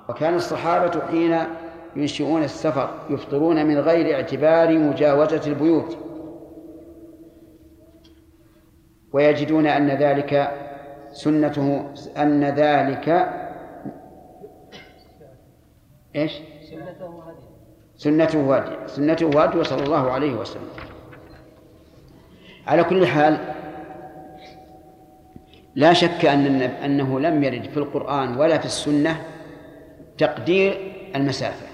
وكان الصحابة حين ينشئون السفر يفطرون من غير اعتبار مجاوزة البيوت، ويجدون أن ذلك سنته، أن ذلك إيش؟ سنته هدي صلى الله عليه وسلم. على كل حال لا شك أنه لم يرد في القرآن ولا في السنة تقدير المسافة،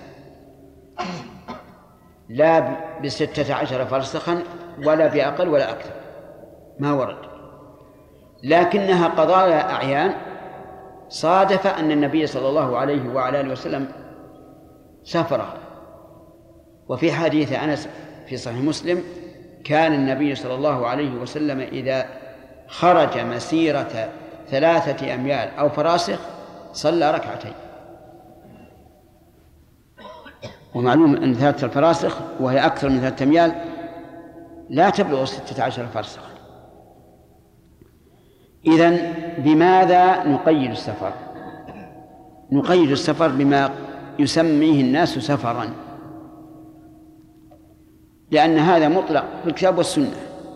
لا ب16 فرسخا ولا بأقل ولا أكثر، ما ورد. لكنها قضايا أعيان صادف أن النبي صلى الله عليه وعلى آله وسلم سافرها. وفي حديث أنس في صحيح مسلم كان النبي صلى الله عليه وسلم إذا خرج مسيرة 3 أميال أو فراسخ صلى ركعتين. ومعلوم أن 3 الفراسخ وهي أكثر من 3 أميال لا تبلغ 16 فرسخا. إذن بماذا نقيد السفر؟ نقيد السفر بما يسميه الناس سفرا، لأن هذا مطلق في الكتاب والسنة.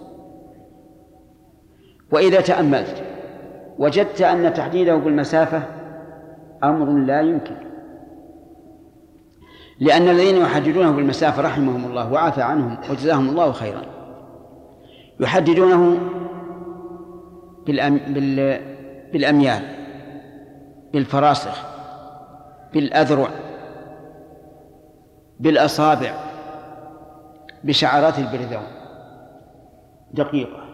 وإذا تأملت وجدت أن تحديده بالمسافة أمر لا يمكن، لأن الذين يحددونه بالمسافة رحمهم الله وعافى عنهم وجزاهم الله خيرا يحددونه بالأميال، بالفراسخ، بالأذرع، بالأصابع، بشعرات البرذون دقيقة.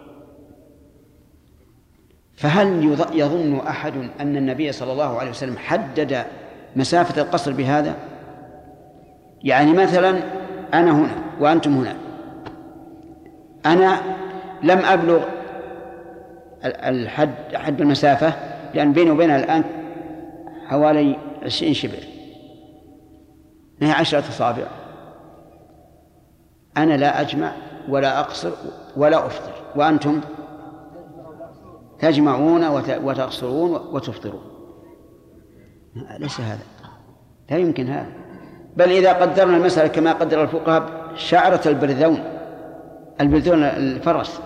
فهل يظن أحد أن النبي صلى الله عليه وسلم حدد مسافة القصر بهذا؟ يعني مثلا أنا هنا وأنتم هنا، أنا لم أبلغ حد المسافة، لأن بيني وبينها الآن حوالي 20 شبر، ما هي 10 أصابع. أنا لا أجمع ولا أقصر ولا أفطر، وأنتم تجمعون وتقصرون وتفطرون. ليس هذا، لا يمكن هذا. بل إذا قدرنا المسألة كما قدر الفقهاء شعرة البرذون الفرس،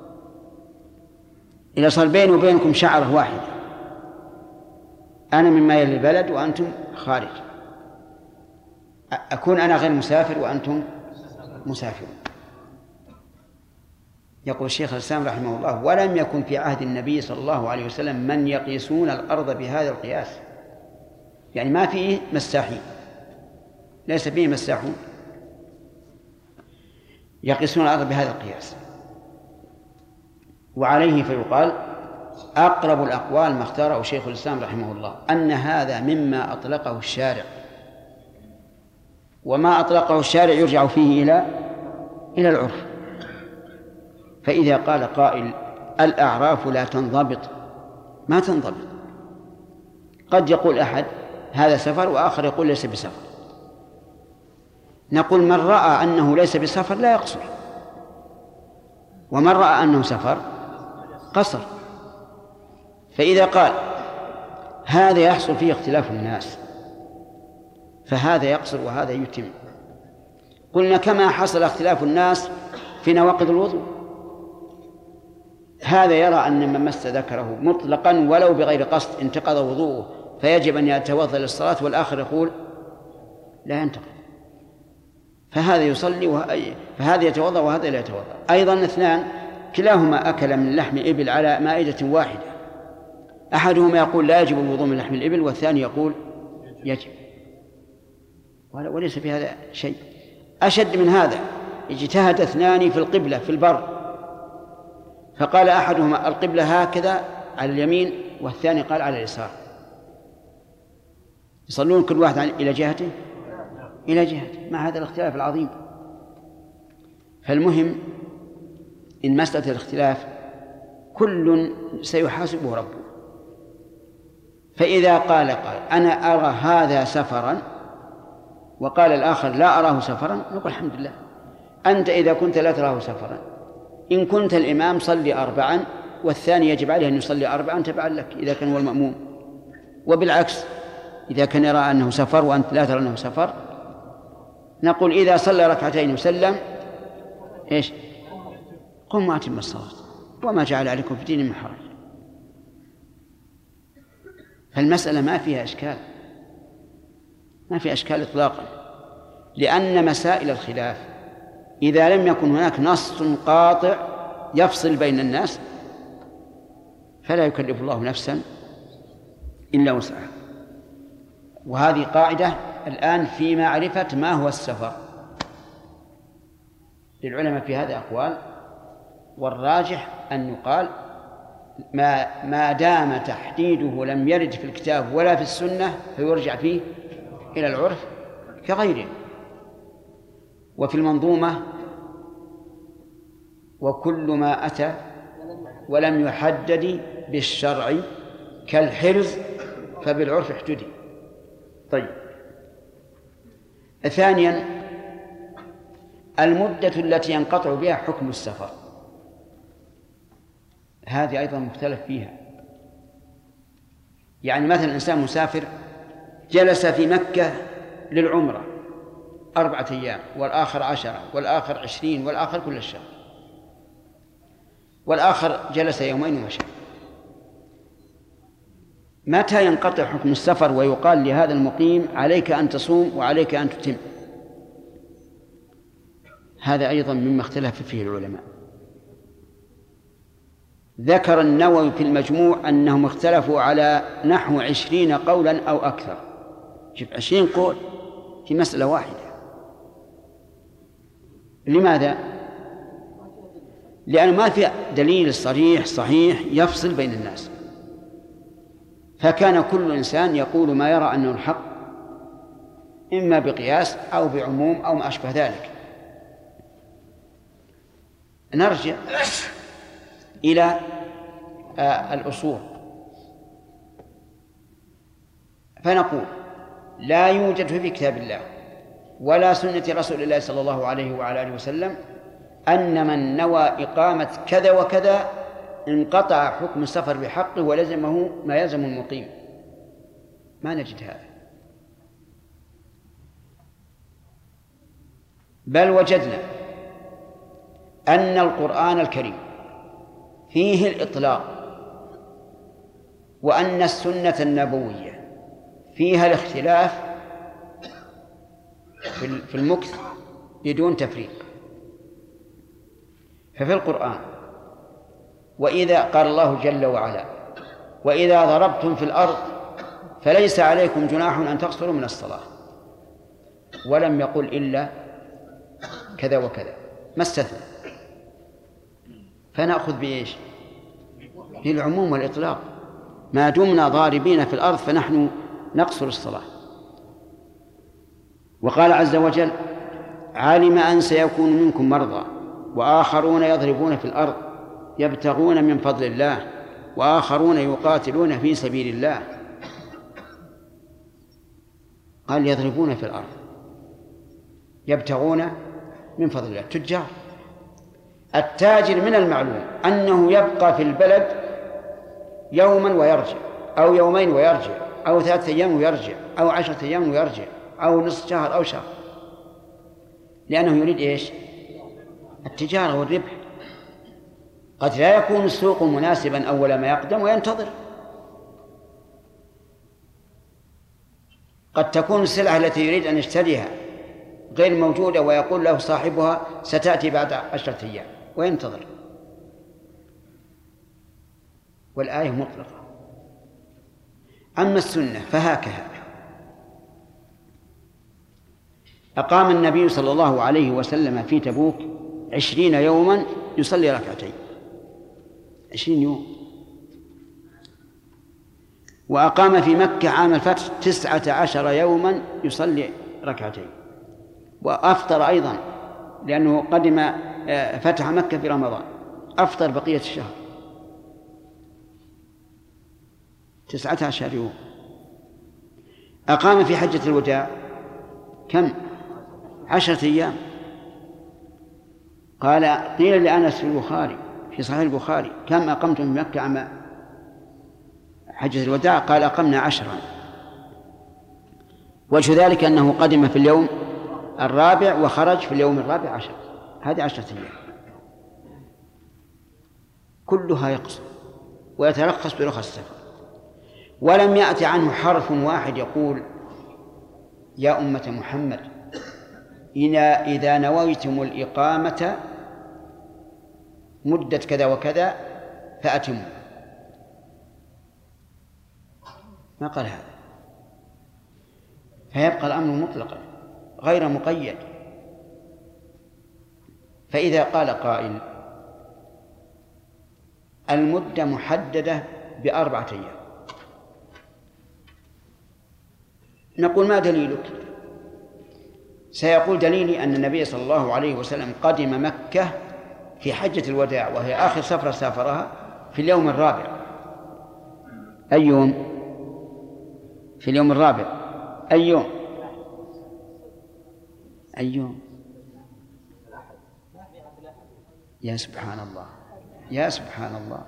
إذا صار بيني وبينكم شعرة واحدة، أنا مما يلي البلد وأنتم خارج، أكون أنا غير مسافر وأنتم مسافرون. يقول الشيخ الإسلام رحمه الله: ولم يكن في عهد النبي صلى الله عليه وسلم من يقيسون الأرض بهذا القياس، يعني ما فيه مساحين، ليس فيه مساحون يقيسون الأرض بهذا القياس. وعليه فيقال أقرب الأقوال ما اختاره شيخ الإسلام رحمه الله أن هذا مما أطلقه الشارع، وما أطلقه الشارع يرجع فيه إلى العرف. فإذا قال قائل الأعراف لا تنضبط، ما تنضبط. قد يقول أحد هذا سفر وآخر يقول ليس بسفر. نقول من رأى أنه ليس بسفر لا يقصر، ومن رأى أنه سفر قصر. فإذا قال هذا يحصل فيه اختلاف الناس فهذا يقصر وهذا يتم، قلنا كما حصل اختلاف الناس في نواقض الوضوء. هذا يرى أن من مس ذكره مطلقا ولو بغير قصد انتقض وضوءه فيجب أن يتوضأ للصلاة، والآخر يقول لا ينتقض، فهذا يصلي فهذا يتوضأ وهذا لا يتوضأ. أيضا اثنان كلاهما أكل من لحم إبل على مائدة واحدة، أحدهما يقول لا يجب الوضوء من لحم الإبل، والثاني يقول يجب، وليس في هذا شيء. أشد من هذا، اجتهد اثنان في القبلة في البر، فقال أحدهما القبلة هكذا على اليمين، والثاني قال على اليسار، يصلون كل واحد إلى جهته مع هذا الاختلاف العظيم. فالمهم إن مسألة الاختلاف كل سيحاسبه ربه. فإذا قال أنا أرى هذا سفرا وقال الآخر لا أراه سفرا، نقول الحمد لله. أنت إذا كنت لا تراه سفرا، إن كنت الإمام صلي 4 والثاني يجب عليه أن يصلي 4 تبعا لك إذا كان هو المأموم، وبالعكس إذا كان يرى أنه سفر وأنت لا ترى أنه سفر، نقول إذا صلى ركعتين وسلم إيش؟ قم وأتم الصلاة وما جعل عليكم في الدين من حرج. فالمسألة ما فيها إشكال، ما فيها إشكال إطلاقا، لأن مسائل الخلاف إذا لم يكن هناك نص قاطع يفصل بين الناس فلا يكلف الله نفسا إلا وسعها. وهذه قاعدة الآن في معرفة ما هو السفر. للعلماء في هذا أقوال، والراجح أن يقال ما دام تحديده لم يرد في الكتاب ولا في السنة فيرجع فيه إلى العرف كغيره. وفي المنظومة: وكل ما أتى ولم يحدد بالشرع كالحرز فبالعرف احتدي. طيب، ثانيا المدة التي ينقطع بها حكم السفر، هذه أيضا مختلف فيها. يعني مثلا إنسان مسافر جلس في مكة للعمرة 4 أيام، والآخر 10، والآخر 20، والآخر كل الشهر، والآخر جلس 2 يومين ومشى. متى ينقطع حكم السفر ويقال لهذا المقيم عليك أن تصوم وعليك أن تتم؟ هذا أيضا مما اختلف فيه العلماء. ذكر النووي في المجموع أنهم اختلفوا على نحو 20 قولا أو أكثر. شوف 20 قول في مسألة واحدة. لماذا؟ لأنه ما في دليل صحيح يفصل بين الناس، فكان كل إنسان يقول ما يرى أنه الحق، إما بقياس أو بعموم أو ما أشبه ذلك. نرجع إلى الأصول فنقول: لا يوجد في كتاب الله ولا سنة رسول الله صلى الله عليه وعلى آله وسلم أن من نوى إقامة كذا وكذا انقطع حكم السفر بحقه ولزمه ما يلزم المقيم. ما نجد هذا، بل وجدنا أن القرآن الكريم فيه الإطلاق، وأن السنة النبوية فيها الاختلاف في المكث بدون تفريق. ففي القرآن: وإذا قال الله جل وعلا: وإذا ضربتم في الأرض فليس عليكم جناح أن تقصروا من الصلاة، ولم يقل إلا كذا وكذا، ما استثنى. فنأخذ بإيش؟ بالعموم والإطلاق، ما دمنا ضاربين في الأرض فنحن نقصر الصلاة. وقال عز وجل: علم أن سيكون منكم مرضى وآخرون يضربون في الأرض يبتغون من فضل الله وآخرون يقاتلون في سبيل الله. قال يضربون في الأرض يبتغون من فضل الله. تجار. التاجر من المعلوم أنه يبقى في البلد يوما ويرجع، أو يومين ويرجع، أو 3 أيام ويرجع، أو 10 أيام ويرجع، أو نصف شهر أو شهر، لأنه يريد إيش؟ التجارة والربح. قد لا يكون السوق مناسبا أول ما يقدم وينتظر، قد تكون السلعة التي يريد أن يشتريها غير موجودة ويقول له صاحبها ستأتي بعد 10 أيام وينتظر. والآية مطلقة. أما السنة فهكذا: أقام النبي صلى الله عليه وسلم في تبوك 20 يوما يصلي ركعتين، 20 يوم. وأقام في مكة عام الفتح 19 يوما يصلي ركعتين، وأفطر أيضا لأنه قدم فتح مكة في رمضان، أفطر بقية الشهر 19 يوم. أقام في حجة الوداع كم؟ 10 أيام. قيل لأنس في البخاري في صحيح البخاري: كم أقمتم في مكة عام حجة الوداع؟ قال: أقمنا 10. وجه ذلك أنه قدم في اليوم الرابع وخرج في اليوم الرابع عشر، هذه 10 أيام كلها يقصر ويترخص برخص السفر. ولم يأتي عنه حرف واحد يقول يا أمة محمد إذا نويتم الإقامة مدة كذا وكذا فأتموا، ما قال هذا. فيبقى الأمر مطلقا غير مقيد. فإذا قال قائل المدة محددة ب4 أيام، نقول ما دليلك؟ سيقول دليلي أن النبي صلى الله عليه وسلم قدم مكة في حجة الوداع، وهي آخر سفرة سافرها، في اليوم الرابع. أي يوم؟ في اليوم الرابع. أي يوم؟ أي يوم؟ يا سبحان الله، يا سبحان الله،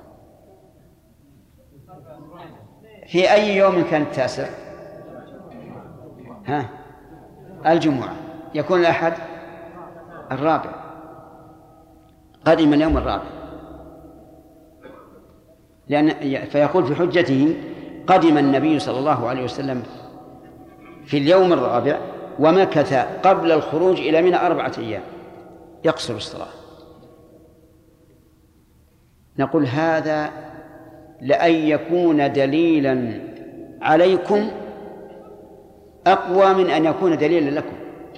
في أي يوم كان التاسع؟ الجمعة، يكون الأحد الرابع، قدم اليوم الرابع. فيقول في حجته قدم النبي صلى الله عليه وسلم في اليوم الرابع ومكث قبل الخروج إلى منى 4 أيام يقصر الصلاة. نقول هذا لأن يكون دليلا عليكم أقوى من أن يكون دليلا لكم.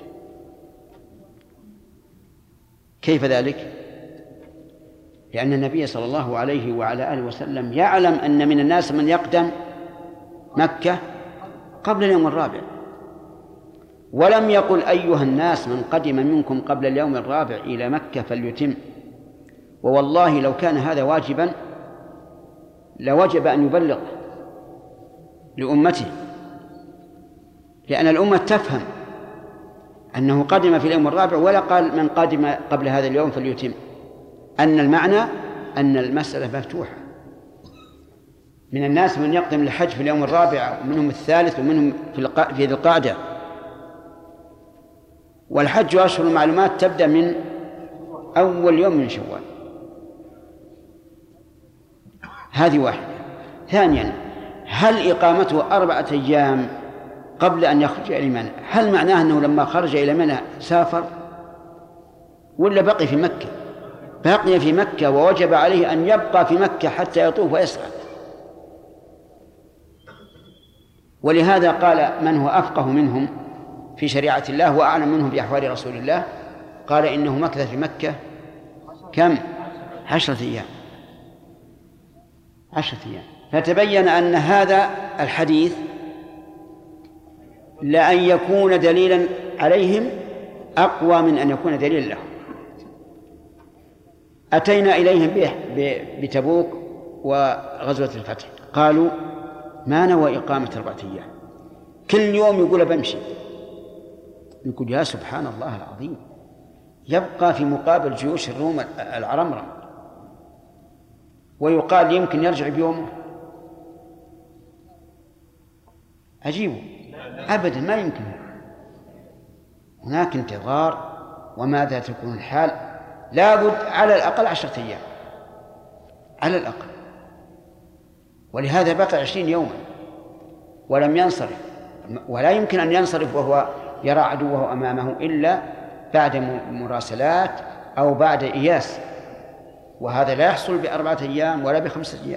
كيف ذلك؟ لأن النبي صلى الله عليه وعلى آله وسلم يعلم أن من الناس من يقدم مكة قبل اليوم الرابع، ولم يقل أيها الناس من قدم منكم قبل اليوم الرابع إلى مكة فليتم. ووالله لو كان هذا واجبا لوجب أن يبلغ لأمته، لأن الأمة تفهم أنه قدم في اليوم الرابع، ولا قال من قدم قبل هذا اليوم فليتم، أن المعنى أن المسألة مفتوحة. من الناس من يقدم الحج في اليوم الرابع، ومنهم الثالث، ومنهم في ذي القعدة. والحج أشهر المعلومات تبدأ من أول يوم من شوال. هذه واحدة. ثانيا، هل إقامته 4 أيام قبل أن يخرج إلى منى هل معناه أنه لما خرج إلى منى سافر ولا بقي في مكة؟ بقي في مكة، ووجب عليه أن يبقى في مكة حتى يطوف ويسعى. ولهذا قال من هو أفقه منهم في شريعة الله وأعلم منهم بأحوال رسول الله، قال إنه مكث في مكة كم؟ 10 أيام. 10 أيام. فتبين أن هذا الحديث لأن يكون دليلا عليهم أقوى من أن يكون دليلا لهم. أتينا إليهم بتبوك وغزوة الفتح، قالوا ما نوى إقامة 4 أيام، كل يوم يقول بمشي. يقول يا سبحان الله العظيم، يبقى في مقابل جيوش الروم العرمرم، ويقال يمكن يرجع بيومه. عجيب، أبدا ما يمكن. هناك انتظار، وماذا تكون الحال؟ لابد على الأقل 10 أيام على الأقل. ولهذا بقى 20 يوما ولم ينصرف، ولا يمكن أن ينصرف وهو يرى عدوه أمامه إلا بعد مراسلات أو بعد إياس، وهذا لا يحصل ب4 أيام ولا ب5 أيام.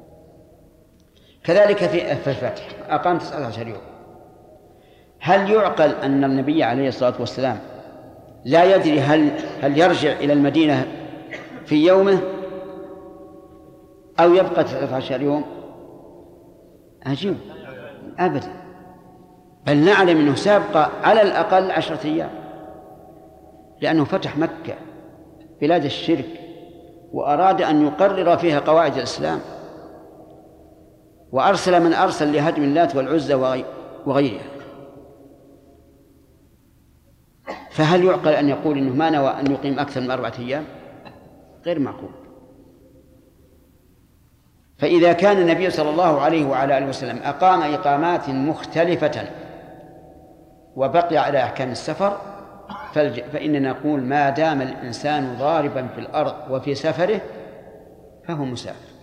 كذلك في الفتح أقام 19 يوم. هل يعقل أن النبي عليه الصلاة والسلام لا يدري هل يرجع إلى المدينة في يومه أو يبقى 19 يوم؟ عجيب، أبدا. بل نعلم أنه سابق على الأقل 10 أيام، لأنه فتح مكة بلاد الشرك وأراد أن يقرر فيها قواعد الإسلام، وأرسل من أرسل لهدم اللات والعزى وغيرها. فهل يعقل أن يقول إنه ما نوى أن يقيم أكثر من 4 أيام؟ غير معقول. فإذا كان النبي صلى الله عليه وعلى آله وسلم أقام إقامات مختلفة وبقي على أحكام السفر فإننا نقول ما دام الإنسان ضاربا في الأرض وفي سفره فهو مسافر.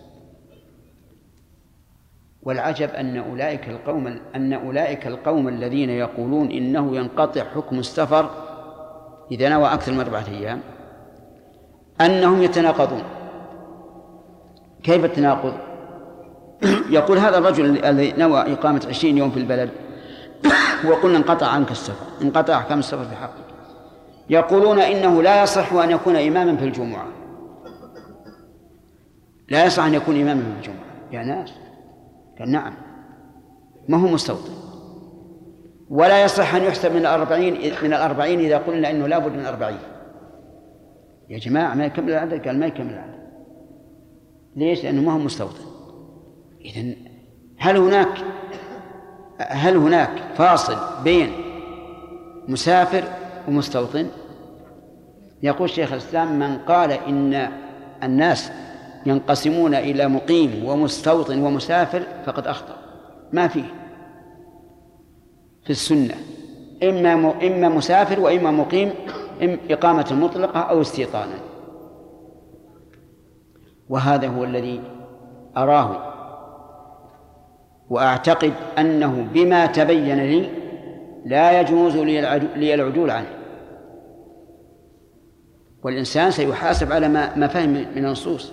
والعجب أن أولئك القوم الذين يقولون إنه ينقطع حكم السفر إذا نوى أكثر من 4 أيام أنهم يتناقضون. كيف التناقض؟ يقول هذا الرجل الذي نوى إقامة 20 يوم في البلد وقلنا انقطع عنك السفر، انقطع أحكام السفر في حقك، يقولون إنه لا يصح أن يكون إماما في الجمعة، لا يصح أن يكون إماما في الجمعة. يا ناس، قال نعم، ما هو مستوطن. ولا يصح أن يحسب من 40 إذا قلنا إنه لا بد من 40. يا جماعة ما يكمل العدد. قال ما يكمل العدد. ليش؟ لأنه ما هو مستوطن. إذن هل هناك فاصل بين مسافر ومستوطن؟ يقول شيخ الإسلام من قال إن الناس ينقسمون إلى مقيم ومستوطن ومسافر فقد أخطأ. ما فيه في السنة إما مسافر وإما مقيم، إقامة مطلقة أو استيطانا. وهذا هو الذي أراه وأعتقد أنه بما تبين لي لا يجوز لي العدول عنه، والإنسان سيحاسب على ما فهم من النصوص.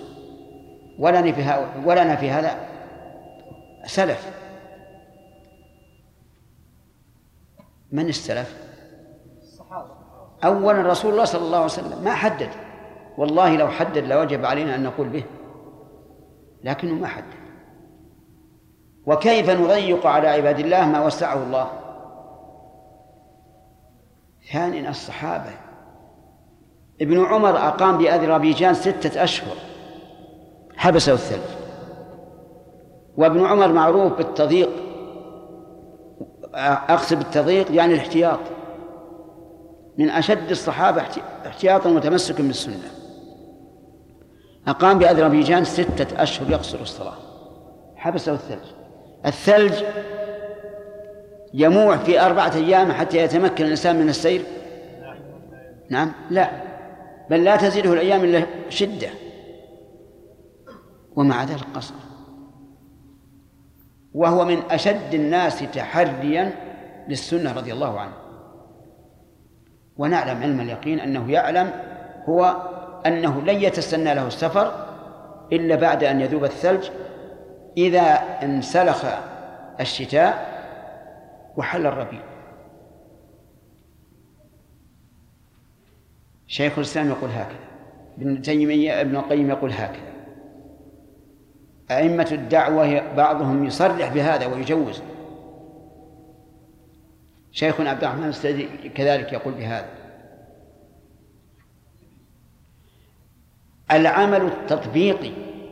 ولنا في هذا سلف. من السلف؟ أولا رسول الله صلى الله عليه وسلم ما حدد، والله لو حدد لوجب علينا أن نقول به، لكنه ما حدد. وكيف نضيق على عباد الله ما وسعه الله؟ ثانيا الصحابة، ابن عمر أقام بأذربيجان 6 أشهر حبسه الثلج، وابن عمر معروف بالتضييق، أقصد بالتضييق يعني الاحتياط، من أشد الصحابة احتياطا وتمسكا بالسنة. أقام بأذربيجان 6 أشهر يقصر الصلاة، حبسه الثلج يموع في 4 أيام حتى يتمكن الإنسان من السير؟ نعم، لا، بل لا تزيده الأيام إلا شدة، ومع ذلك قصر. وهو من أشد الناس تحريا للسنة رضي الله عنه. ونعلم علم اليقين أنه يعلم هو أنه لن يتسنى له السفر إلا بعد أن يذوب الثلج، إذا انسلخ الشتاء وحل الربيع. شيخ الإسلام يقول هكذا، ابن تيمية ابن القيم يقول هكذا، أئمة الدعوة بعضهم يصرح بهذا ويجوز. شيخنا عبد الرحمن السعدي كذلك يقول بهذا. العمل التطبيقي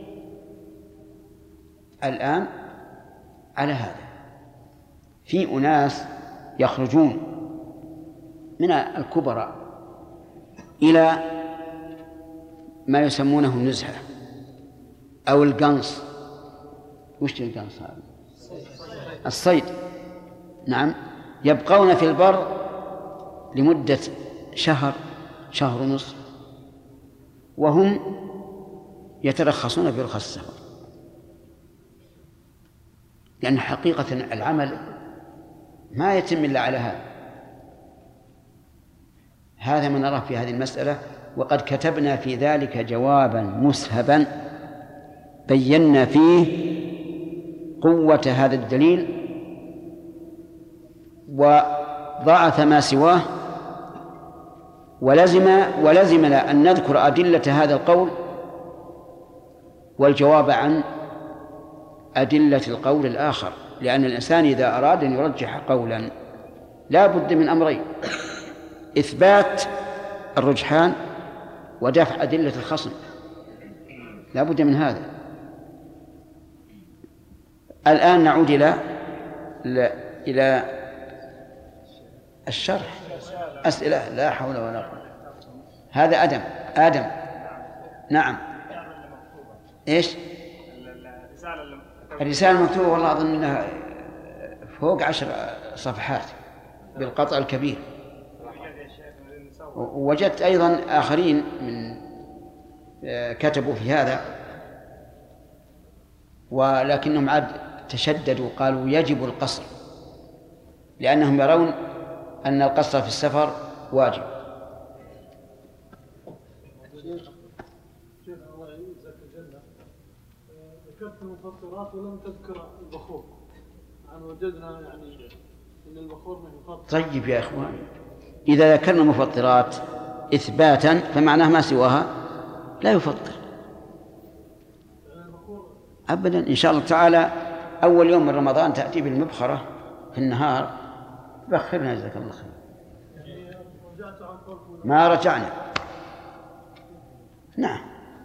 الآن على هذا. في أناس يخرجون من الكبراء إلى ما يسمونه النزهة أو القنص. وش القنص هذا؟ الصيد. نعم، يبقون في البر لمدة شهر ونصف، وهم يترخصون برخص السفر، لأن حقيقة العمل ما يتم إلا على هذا ما نراه في هذه المسألة. وقد كتبنا في ذلك جوابا مسهبا بينا فيه قوة هذا الدليل وضعف ما سواه، ولزمنا أن نذكر أدلة هذا القول والجواب عن أدلة القول الآخر، لأن الإنسان إذا أراد أن يرجح قولا لا بد من أمرين: إثبات الرجحان ودفع أدلة الخصم، لا بد من هذا. الآن نعود إلى الشرح. أسئلة؟ لا حول ولا قوة. هذا آدم. نعم. إيش؟ الرسالة المكتوبة والله أظن أنها فوق 10 صفحات. بالقطع الكبير. ووجدت أيضا آخرين من كتبوا في هذا، ولكنهم عاد تشددوا قالوا يجب القصر، لأنهم يرون أن القصر في السفر واجب. شيخ الله يجزاك الجنة، ذكرت المفطرات ولم تذكر البخور، وجدنا يعني أن البخور من يفطر. طيب يا إخوان، إذا ذكرنا مفطرات إثباتا فمعناه ما سواها لا يفطر أبدا. إن شاء الله تعالى أول يوم من رمضان تأتي بالمبخرة في النهار، بخرنا جزاك الله خير. ما رجعنا. نعم.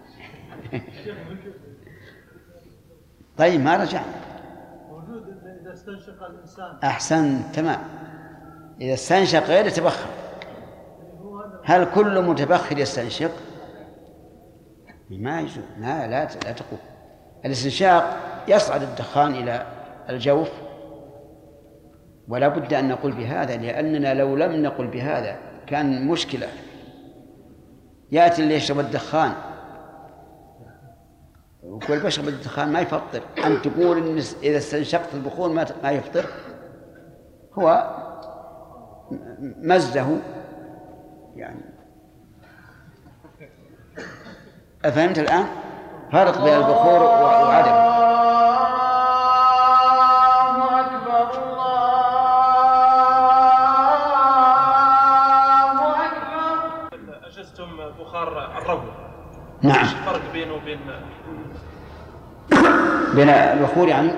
طيب ما رجعنا. موجود إذا استنشق الإنسان. أحسن، تمام. إذا استنشق غير يتبخر. هل كل متبخر يستنشق؟ ما يجوز، لا تقول. الاستنشاق يصعد الدخان إلى الجوف، ولا بد أن نقول بهذا، لأننا لو لم نقل بهذا كان مشكلة. يأتي اللي يشرب الدخان وكل بشرب الدخان ما يفطر، أن تقول إن إذا استنشقت البخور ما يفطر، هو مزه يعني. أفهمت الآن؟ فرق بين البخور وعدمه. أجزتم بخار الربو. نعم. ايش الفرق بينه وبين البخور؟ يعني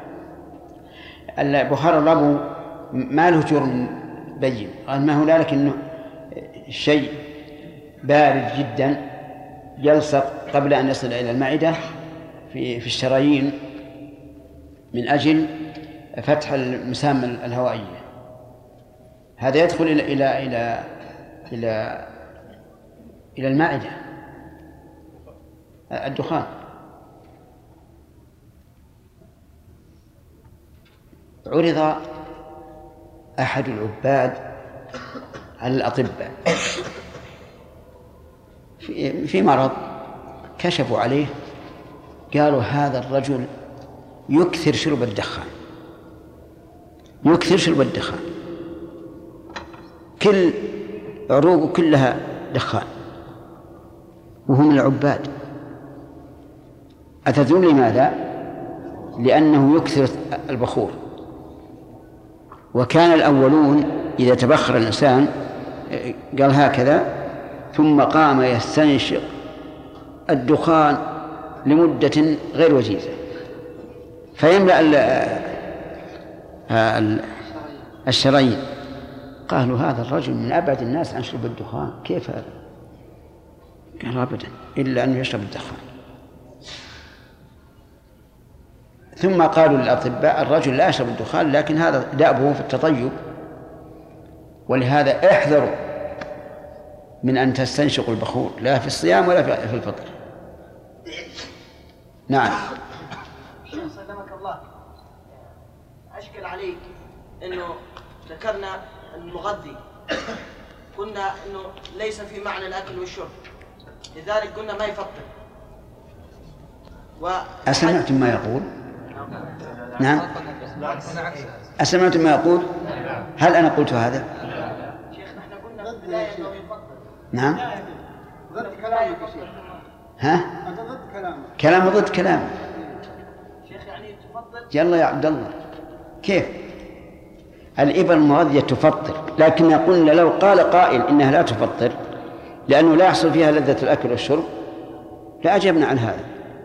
البخار الربو ما له جرم بين، ما هو ذلك انه شيء بارد جدا يلصق قبل ان يصل الى المعده في الشرايين من اجل فتح المسام الهوائيه. هذا يدخل الى المعده، الدخان. عرض أحد العباد على الأطباء في مرض، كشفوا عليه قالوا هذا الرجل يكثر شرب الدخان، كل عروقه كلها دخان وهو من العباد. أتدرون لماذا؟ لأنه يكثر البخور. وكان الأولون إذا تبخر الإنسان قال هكذا ثم قام يستنشق الدخان لمدة غير وجيزة فيملأ الشرايين. قالوا هذا الرجل من أبعد الناس عن شرب الدخان، كيف هذا؟ قال أبدا إلا أن يشرب الدخان. ثم قالوا للأطباء الرجل لا يشرب الدخان، لكن هذا دأبه في التطيب، ولهذا احذروا من أن تستنشقوا البخور لا في الصيام ولا في الفطر. نعم. سلمك الله، أشكل عليك أنه ذكرنا المغذي، قلنا أنه ليس في معنى الأكل والشرب، لذلك قلنا ما يفطر. أسمعتم ما يقول؟ نعم. أسمعتم ما يقول؟ هل أنا قلت هذا؟ شيخ نحن قلنا بالبداية أنه يفطر. نعم. ضد كلامك يا شيخ. ها؟ أنت ضد كلامك. كلام ضد كلام. شيخ يعني تفطر. يلا يا عبد الله، كيف؟ الإبر المغذية تفطر، لكن قلنا لو قال قائل إنها لا تفطر لأنه لا يحصل فيها لذة الأكل والشرب لأجبنا عن هذا.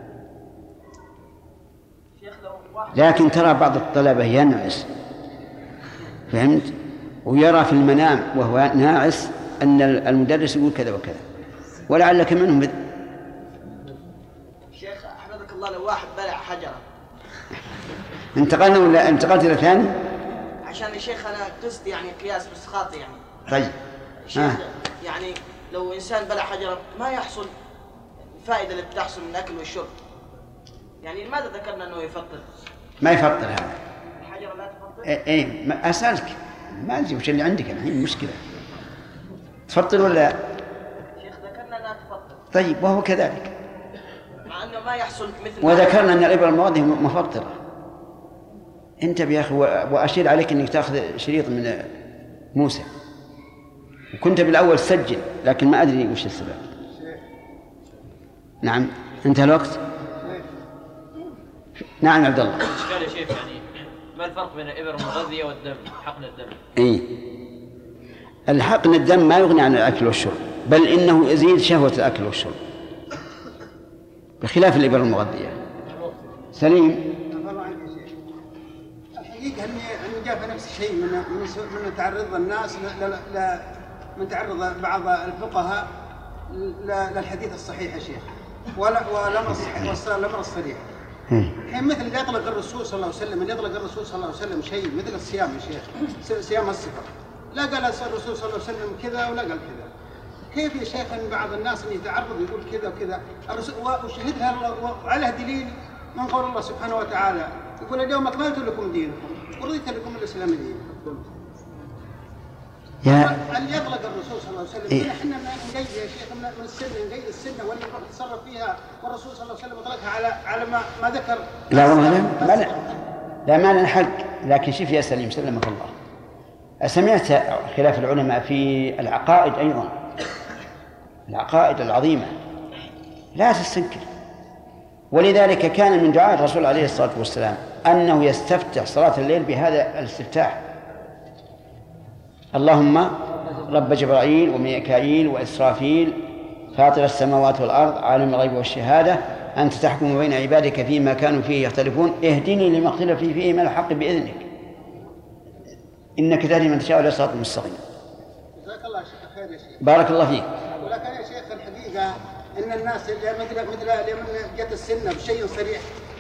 لكن ترى بعض الطلبة ينعس، فهمت؟ ويرى في المنام وهو ناعس أن المدرس يقول كذا وكذا، ولعلك منهم. شيخ أحمدك الله، لو واحد بلع حجرة انتقلنا ولا انتقلت إلى ثاني؟ عشان يا شيخ أنا قصدي يعني قياس بس خاطئ يعني. طيب. شيخ يعني لو إنسان بلع حجرة ما يحصل الفائدة اللي بتحصل من الأكل والشرب، يعني لماذا ذكرنا أنه يفطر؟ ما يفطر هذا. الحجرة لا تفطر؟ إيه أسألك ما أدري وش اللي عندك الحين مشكلة. تفطر ولا؟ شيخ ذكرنا أنها تفطر. طيب وهو كذلك. مع أنه ما يحصل مثل وذكرنا أن الإبر المواضي مفطرة. انتبه يا أخي، وأشير عليك أنك تأخذ شريط من موسى، وكنت بالأول سجل لكن ما أدري وش السبب. نعم انتهى الوقت. نعم عبد الله. قال يا شيخ يعني ما الفرق بين الإبر المغذية والدم، حقن الدم؟ إيه، الحقن الدم ما يغني عن الأكل والشرب، بل إنه يزيد شهوة الأكل والشرب بخلاف الإبر المغذية. سليم. الحقيقة أني جاء نفس الشيء من تعرض الناس من تعرض بعض الفقهاء للحديث الصحيح يا شيخ والأمر الصريح. الحين مثل اللي يطلق الرسول صلى الله عليه وسلم، اللي يطلق الرسول صلى الله عليه وسلم شيء مثل الصيام يا شيخ، صيام السفر، لا قال الرسول صلى الله عليه وسلم كذا ولا قال كذا. كيف يا شيخ أن بعض الناس اللي يتعرض يقول كذا وكذا وشهدها وعلى دليل من قول الله سبحانه وتعالى يقول اليوم أكملت لكم دينكم ورضيت لكم الإسلام دينا. أن يطلق الرسول صلى الله عليه وسلم احنا نقيد يا شيخ من السنة، نقيد السنة ولا نروح نتصرف فيها، والرسول صلى الله عليه وسلم أطلقها على ما ذكر. لا والله لا ما لنا حق. لكن شوف يا سليم سلمك الله، سمعت خلاف العلماء في العقائد أيضا، العقائد العظيمة لا تستنكر. ولذلك كان من دعاء الرسول عليه الصلاة والسلام أنه يستفتح صلاة الليل بهذا الاستفتاح: اللهم رب جبرائيل وميكائيل وإسرافيل فاطر السماوات والأرض عالم الغيب والشهادة أنت تحكم بين عبادك فيما كانوا فيه يختلفون اهدني لما اختلف فيه من الحق بإذنك إنك تهدي من تشاء إلى صراط مستقيم. جزاك الله شيخ خير يا شيخ. بارك الله فيك. ولكن يا شيخ الحقيقة إن الناس مثل لمن جت السنة بشيء صريح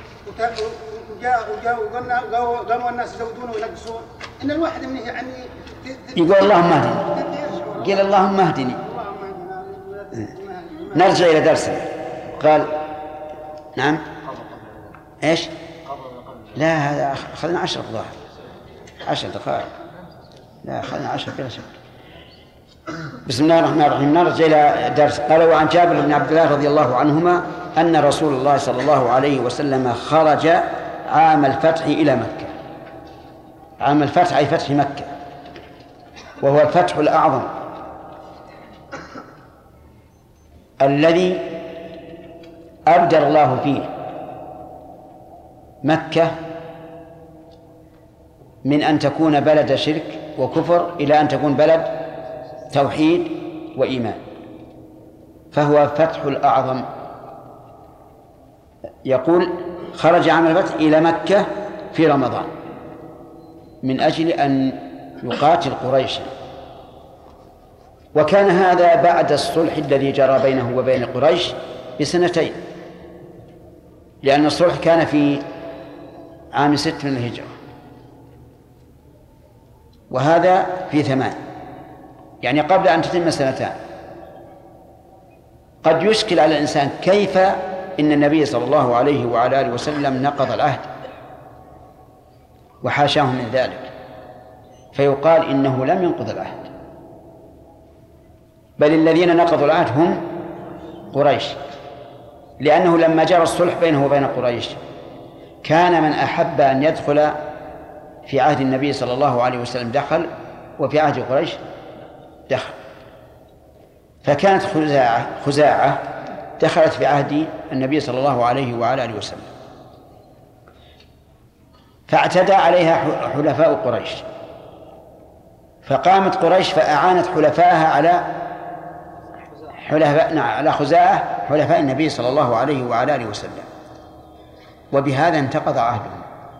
وقاموا الناس يزودون وينقصون، إن الواحد منه يعني يقول اللهم اهدني، قال اللهم اهدني. نرجع إلى درسنا. قال نعم إيش؟ لا هذا أخذنا 10 ظاهر 10 دقائق، لا أخذنا 10 بلا شك. بسم الله الرحمن الرحيم. نرجع إلى درس. قال وعن جابر بن عبد الله رضي الله عنهما أن رسول الله صلى الله عليه وسلم خرج عام الفتح إلى مكة. عام الفتح أي فتح مكة، وهو الفتح الأعظم الذي أبدل الله فيه مكة من أن تكون بلد شرك وكفر إلى أن تكون بلد توحيد وإيمان، فهو فتح الأعظم. يقول خرج عام الفتح إلى مكة في رمضان من أجل أن يقاتل قريشا، وكان هذا بعد الصلح الذي جرى بينه وبين قريش ب2 لأن الصلح كان في عام 6 من الهجرة، وهذا في 8، يعني قبل أن تتم 2. قد يشكل على الإنسان كيف إن النبي صلى الله عليه وعلى آله وسلم نقض العهد وحاشاه من ذلك، فيقال إنه لم ينقض العهد، بل الذين نقضوا العهد هم قريش، لأنه لما جرى الصلح بينه وبين قريش كان من أحب أن يدخل في عهد النبي صلى الله عليه وسلم دخل، وفي عهد قريش دخل، فكانت خزاعة دخلت في عهد النبي صلى الله عليه وعلى آله وسلم، فاعتدى عليها حلفاء قريش، فقامت قريش فأعانت حلفائها على خزاعة حلفاء النبي صلى الله عليه وعلى آله وسلم، وبهذا انتقض عهدهم.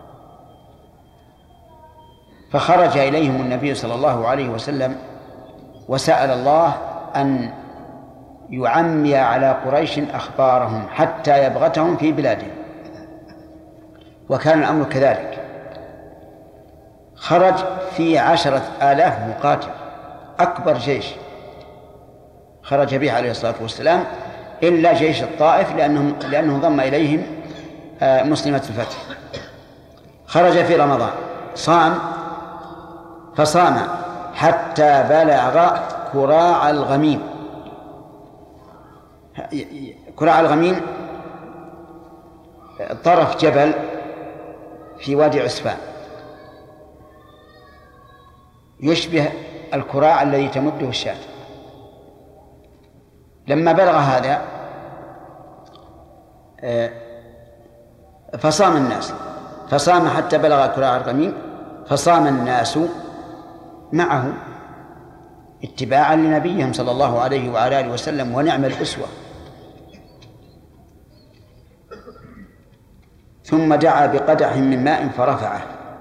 فخرج إليهم النبي صلى الله عليه وسلم وسأل الله أن يعمي على قريش أخبارهم حتى يبغتهم في بلادهم، وكان الأمر كذلك. خرج في 10,000 مقاتل، أكبر جيش خرج به عليه الصلاة والسلام، إلا جيش الطائف لأنه ضم إليهم مسلمة الفتح. خرج في رمضان، صام فصام حتى بلغ كراع الغميم. كراع الغميم طرف جبل في وادي عسفان، يشبه الكراع الذي تمده الشاة. لما بلغ هذا فصام الناس، فصام حتى بلغ كراع الغميم، فصام الناس معه اتباعا لنبيهم صلى الله عليه وعلى آله وسلم، ونعم الأسوة. ثم دعا بقدح من ماء فرفعه.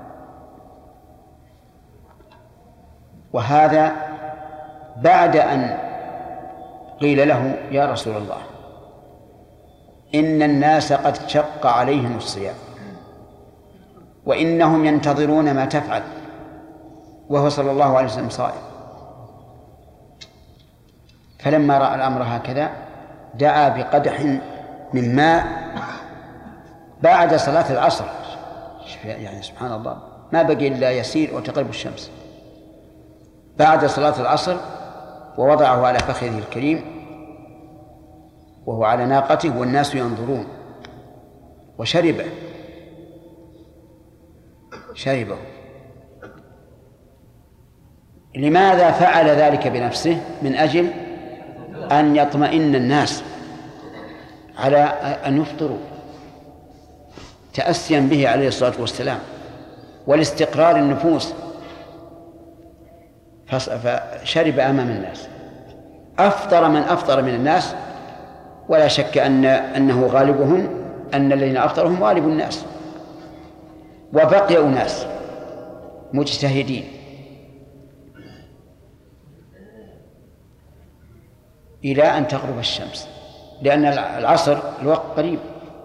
وهذا بعد أن قيل له يا رسول الله إن الناس قد شق عليهم الصيام وإنهم ينتظرون ما تفعل، وهو صلى الله عليه وسلم صائم. فلما رأى الأمر هكذا دعا بقدح من ماء بعد صلاة العصر، يعني سبحان الله ما بقي إلا يسير وتقرب الشمس، بعد صلاة العصر، ووضعه على فخذه الكريم وهو على ناقته والناس ينظرون، وشربه. لماذا فعل ذلك بنفسه؟ من أجل أن يطمئن الناس على أن يفطروا، تأسيا به عليه الصلاة والسلام، والاستقرار النفوس. فشرب أمام الناس، أفطر من أفطر من الناس، ولا شك أنه غالبهم، أن الذين أفطروا هم غالب الناس. وبقي أناس مجتهدين إلى أن تغرب الشمس، لأن العصر الوقت قريب.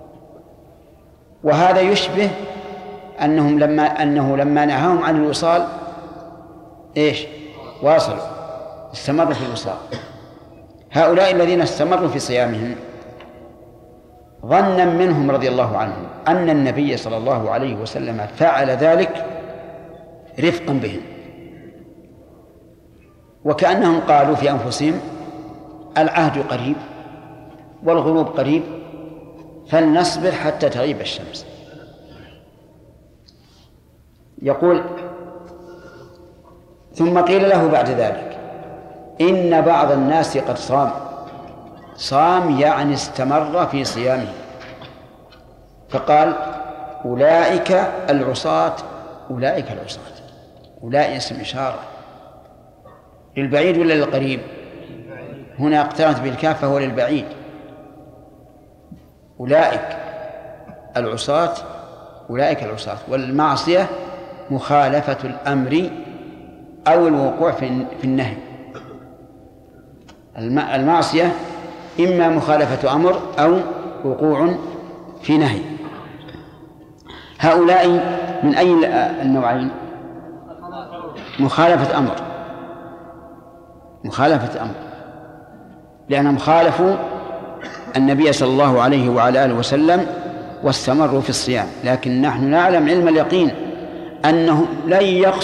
وهذا يشبه أنه لما نهاهم عن الوصال واصلوا، استمروا في الوصال. هؤلاء الذين استمروا في صيامهم ظنا منهم رضي الله عنهم أن النبي صلى الله عليه وسلم فعل ذلك رفقا بهم، وكأنهم قالوا في أنفسهم العهد قريب والغروب قريب، فلنصبر حتى تغيب الشمس. يقول ثم قيل له بعد ذلك إن بعض الناس قد صام يعني استمر في صيامه، فقال أولئك العصاة. أولئك اسم إشارة للبعيد ولا للقريب؟ هنا اقترنت بالكاف فهو للبعيد. أولئك العصاة، والمعصية مخالفة الأمر أو الوقوع في النهي. المعصية إما مخالفة أمر أو وقوع في نهي. هؤلاء من أي النوعين؟ مخالفة أمر، لأنهم خالفوا النبي صلى الله عليه وعلى آله وسلم واستمروا في الصيام. لكن نحن نعلم علم اليقين أنهم لم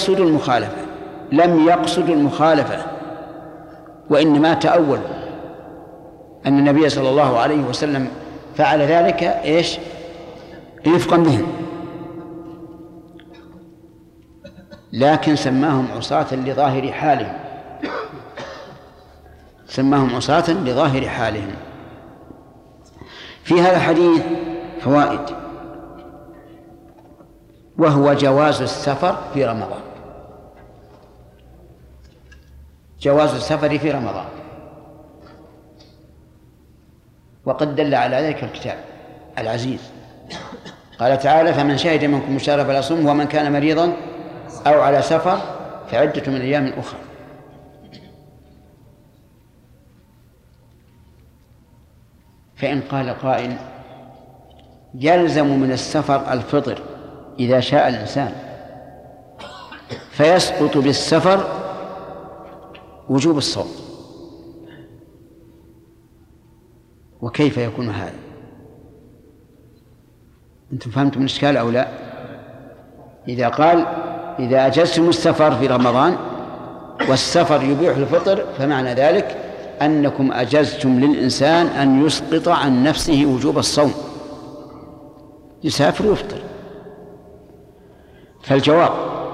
يقصدوا المخالفة، وإنما تأولوا أن النبي صلى الله عليه وسلم فعل ذلك رفقا بهم. لكن سماهم عصاة لظاهر حالهم. في هذا الحديث فوائد، وهو جواز السفر في رمضان. وقد دل على ذلك الكتاب العزيز. قال تعالى فمن شهد منكم الشهر فلا يصوم ومن كان مريضا أو على سفر فعدة من أيام أخرى. فإن قال قائل يلزم من السفر الفطر إذا شاء الإنسان، فيسقط بالسفر وجوب الصوم، وكيف يكون هذا؟ أنتم فهمتم الإشكال أو لا؟ إذا قال إذا أجزتم السفر في رمضان والسفر يبيح الفطر فمعنى ذلك أنكم أجزتم للإنسان أن يسقط عن نفسه وجوب الصوم، يسافر ويفطر. فالجواب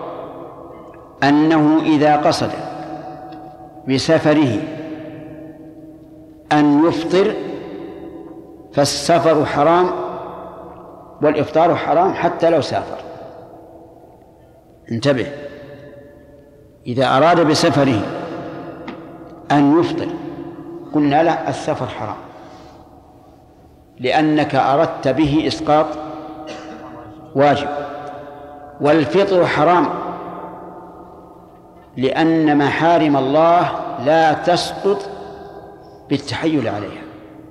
أنه إذا قصد بسفره أن يفطر فالسفر حرام والإفطار حرام حتى لو سافر. انتبه، إذا أراد بسفره أن يفطر قلنا له السفر حرام لأنك أردت به إسقاط واجب، والفطر حرام لأن محارم الله لا تسقط بالتحيل عليها.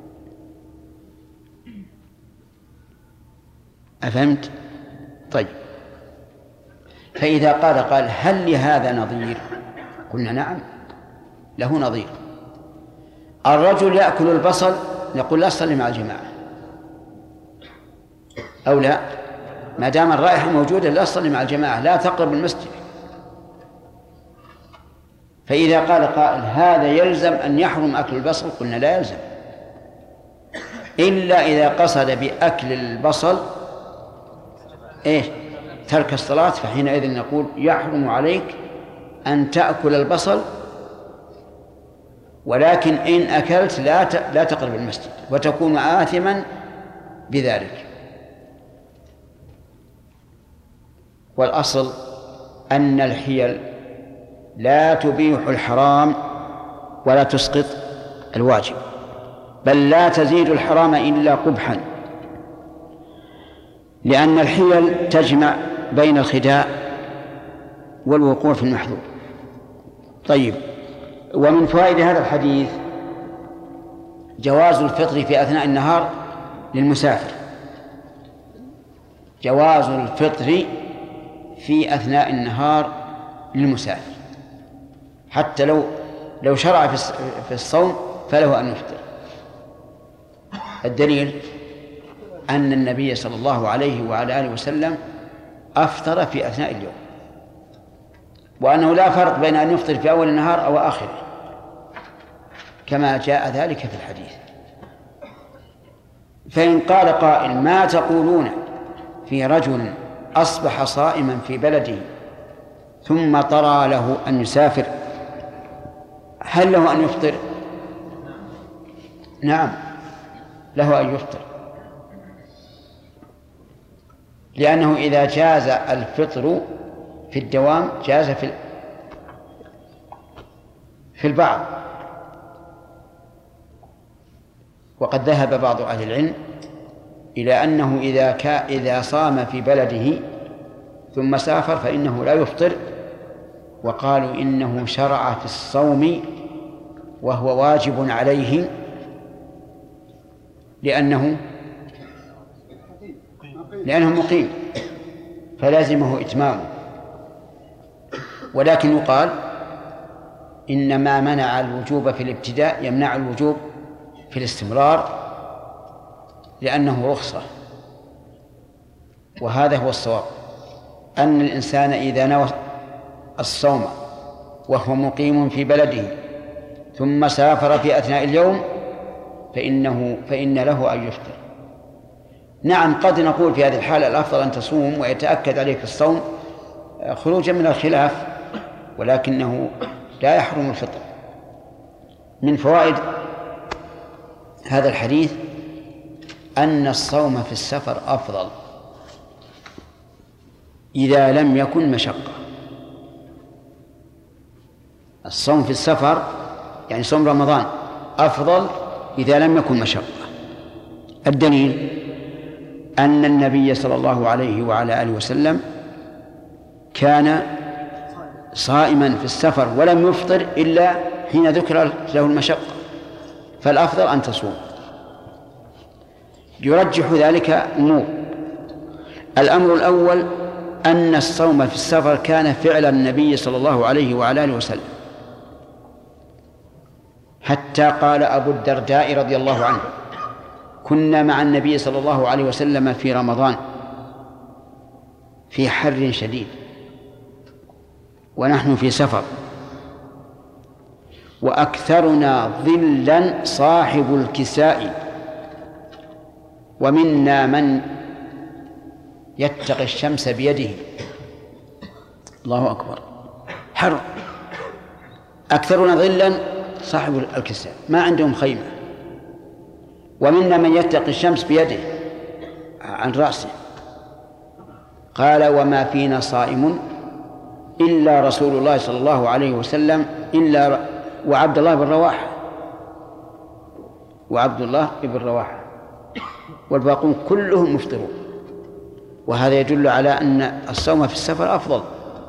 أفهمت؟ طيب، فإذا قال هل لهذا نظير؟ قلنا نعم له نظير. الرجل يأكل البصل نقول لا تصلي مع الجماعة أو لا، ما دام الرائحة موجودة لا تصلي مع الجماعة، لا تقرب المسجد. فإذا قال قائل هذا يلزم أن يحرم أكل البصل قلنا لا يلزم، إلا إذا قصد بأكل البصل ترك الصلاة، فحينئذ نقول يحرم عليك أن تأكل البصل، ولكن إن أكلت لا تقرب المسجد وتكون آثما بذلك. والأصل أن الحيل لا تبيح الحرام ولا تسقط الواجب، بل لا تزيد الحرام إلا قبحا، لأن الحيل تجمع بين الخداع والوقوع في المحظور. طيب، ومن فوائد هذا الحديث جواز الفطر في أثناء النهار للمسافر، جواز الفطر في أثناء النهار للمسافر، حتى لو شرع في الصوم فله أن يفطر. الدليل أن النبي صلى الله عليه وعلى آله وسلم أفطر في أثناء اليوم، وأنه لا فرق بين أن يفطر في أول النهار أو آخره كما جاء ذلك في الحديث. فإن قال قائل ما تقولون في رجل أصبح صائما في بلده ثم طرى له أن يسافر، هل له أن يفطر؟ نعم له أن يفطر، لأنه إذا جاز الفطر في الدوام جاز في البعض. وقد ذهب بعض أهل العلم إلى أنه إذا صام في بلده ثم سافر فإنه لا يفطر، وقالوا إنه شرع في الصوم وهو واجب عليه لأنه مقيم فلازمه إتمامه. ولكن يقال إن ما منع الوجوب في الابتداء يمنع الوجوب في الاستمرار لأنه رخصة. وهذا هو الصواب، أن الإنسان إذا نوى الصوم وهو مقيم في بلده ثم سافر في أثناء اليوم فإن له أن يفطر. نعم قد نقول في هذه الحالة الأفضل أن تصوم ويتأكد عليك الصوم خروجا من الخلاف، ولكنه لا يحرم الفطر. من فوائد هذا الحديث أن الصوم في السفر أفضل إذا لم يكن مشقة. الصوم في السفر يعني صوم رمضان أفضل إذا لم يكن مشقة. الدليل أن النبي صلى الله عليه وعلى آله وسلم كان صائما في السفر ولم يفطر إلا حين ذكر له المشقة، فالأفضل أن تصوم. يرجح ذلك أمور. الأمر الأول أن الصوم في السفر كان فعل النبي صلى الله عليه وعلى آله وسلم، حتى قال أبو الدرداء رضي الله عنه كنا مع النبي صلى الله عليه وسلم في رمضان في حر شديد ونحن في سفر، وأكثرنا ظلا صاحب الكساء، ومنا من يتقي الشمس بيده. الله أكبر، حر. أكثرنا ظلا صاحب الكساء، ما عندهم خيمة. ومنا من يتقي الشمس بيده عن رأسه. قال: وما فينا صائم إلا رسول الله صلى الله عليه وسلم وعبد الله بن رواحة، والباقون كلهم مفطرون. وهذا يدل على أن الصوم في السفر أفضل.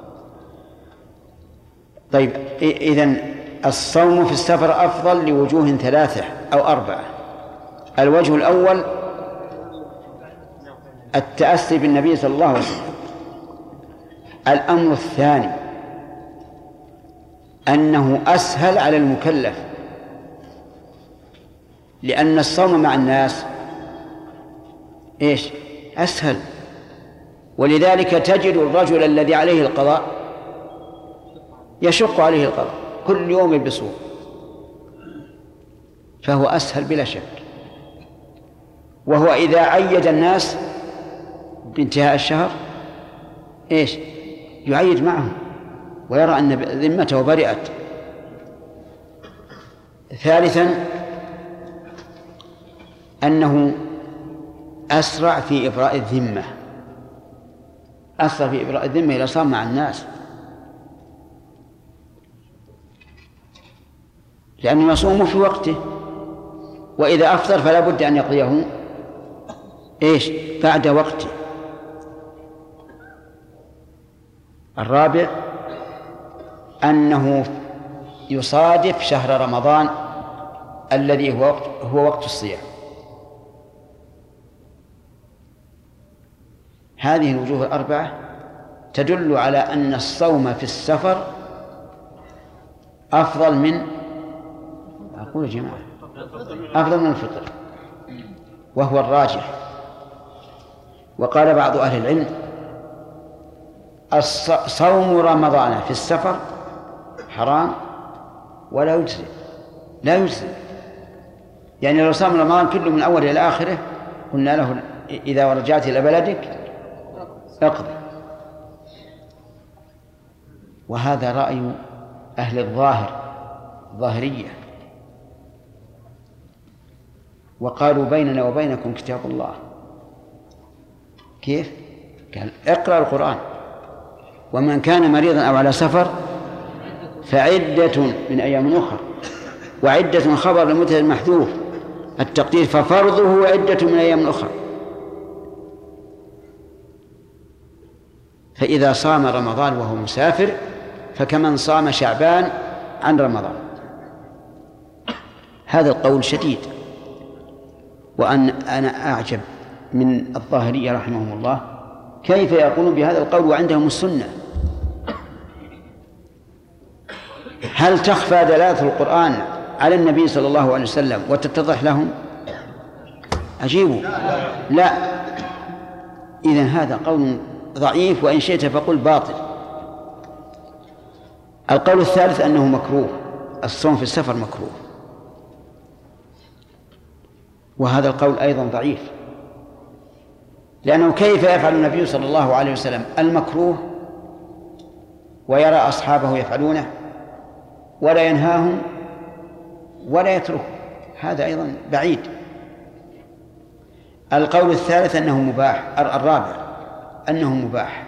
طيب، إذن الصوم في السفر أفضل لوجوه 3 أو 4. الوجه الأول التأسي بالنبي صلى الله عليه وسلم. الأمر الثاني أنه أسهل على المكلف، لأن الصوم مع الناس أسهل. ولذلك تجد الرجل الذي عليه القضاء يشق عليه القضاء، كل يوم بصوم، فهو أسهل بلا شك. وهو إذا عيد الناس بانتهاء الشهر يعيد معهم ويرى أن ذمته برئت. ثالثا أنه أسرع في إبراء الذمة، إذا صام مع الناس، لأنه يصوم في وقته، وإذا أفطر فلا بد أن يقضيه بعد وقته. الرابع أنه يصادف شهر رمضان الذي هو وقت الصيام. هذه الوجوه 4 تدل على أن الصوم في السفر أفضل من الفطر، وهو الراجح. وقال بعض أهل العلم: صوم رمضان في السفر حرام ولا يجزي، لا يجزي. يعني لو صام رمضان كله من أول إلى آخره قلنا له: إذا رجعت إلى بلدك اقضي. وهذا رأي أهل الظاهرية، وقالوا: بيننا وبينكم كتاب الله. كيف؟ قال: اقرأ القرآن، ومن كان مريضا أو على سفر فعدة من أيام أخرى. وعدة خبر لمبتدأ المحذوف، التقدير ففرضه عدة من أيام أخرى. فإذا صام رمضان وهو مسافر فكمن صام شعبان عن رمضان. هذا القول شديد. أنا أعجب من الظاهرية رحمهم الله، كيف يقولون بهذا القول وعندهم السنة؟ هل تخفى دلالة القرآن على النبي صلى الله عليه وسلم وتتضح لهم؟ أجيبوا: لا. إذن هذا قول ضعيف، وإن شئت فقل باطل. القول الثالث أنه مكروه، الصوم في السفر مكروه، وهذا القول أيضا ضعيف، لأنه كيف يفعل النبي صلى الله عليه وسلم المكروه ويرى أصحابه يفعلونه ولا ينهاهم ولا يتركه؟ هذا أيضا بعيد. القول الثالث أنه مباح، الرابع أنه مباح،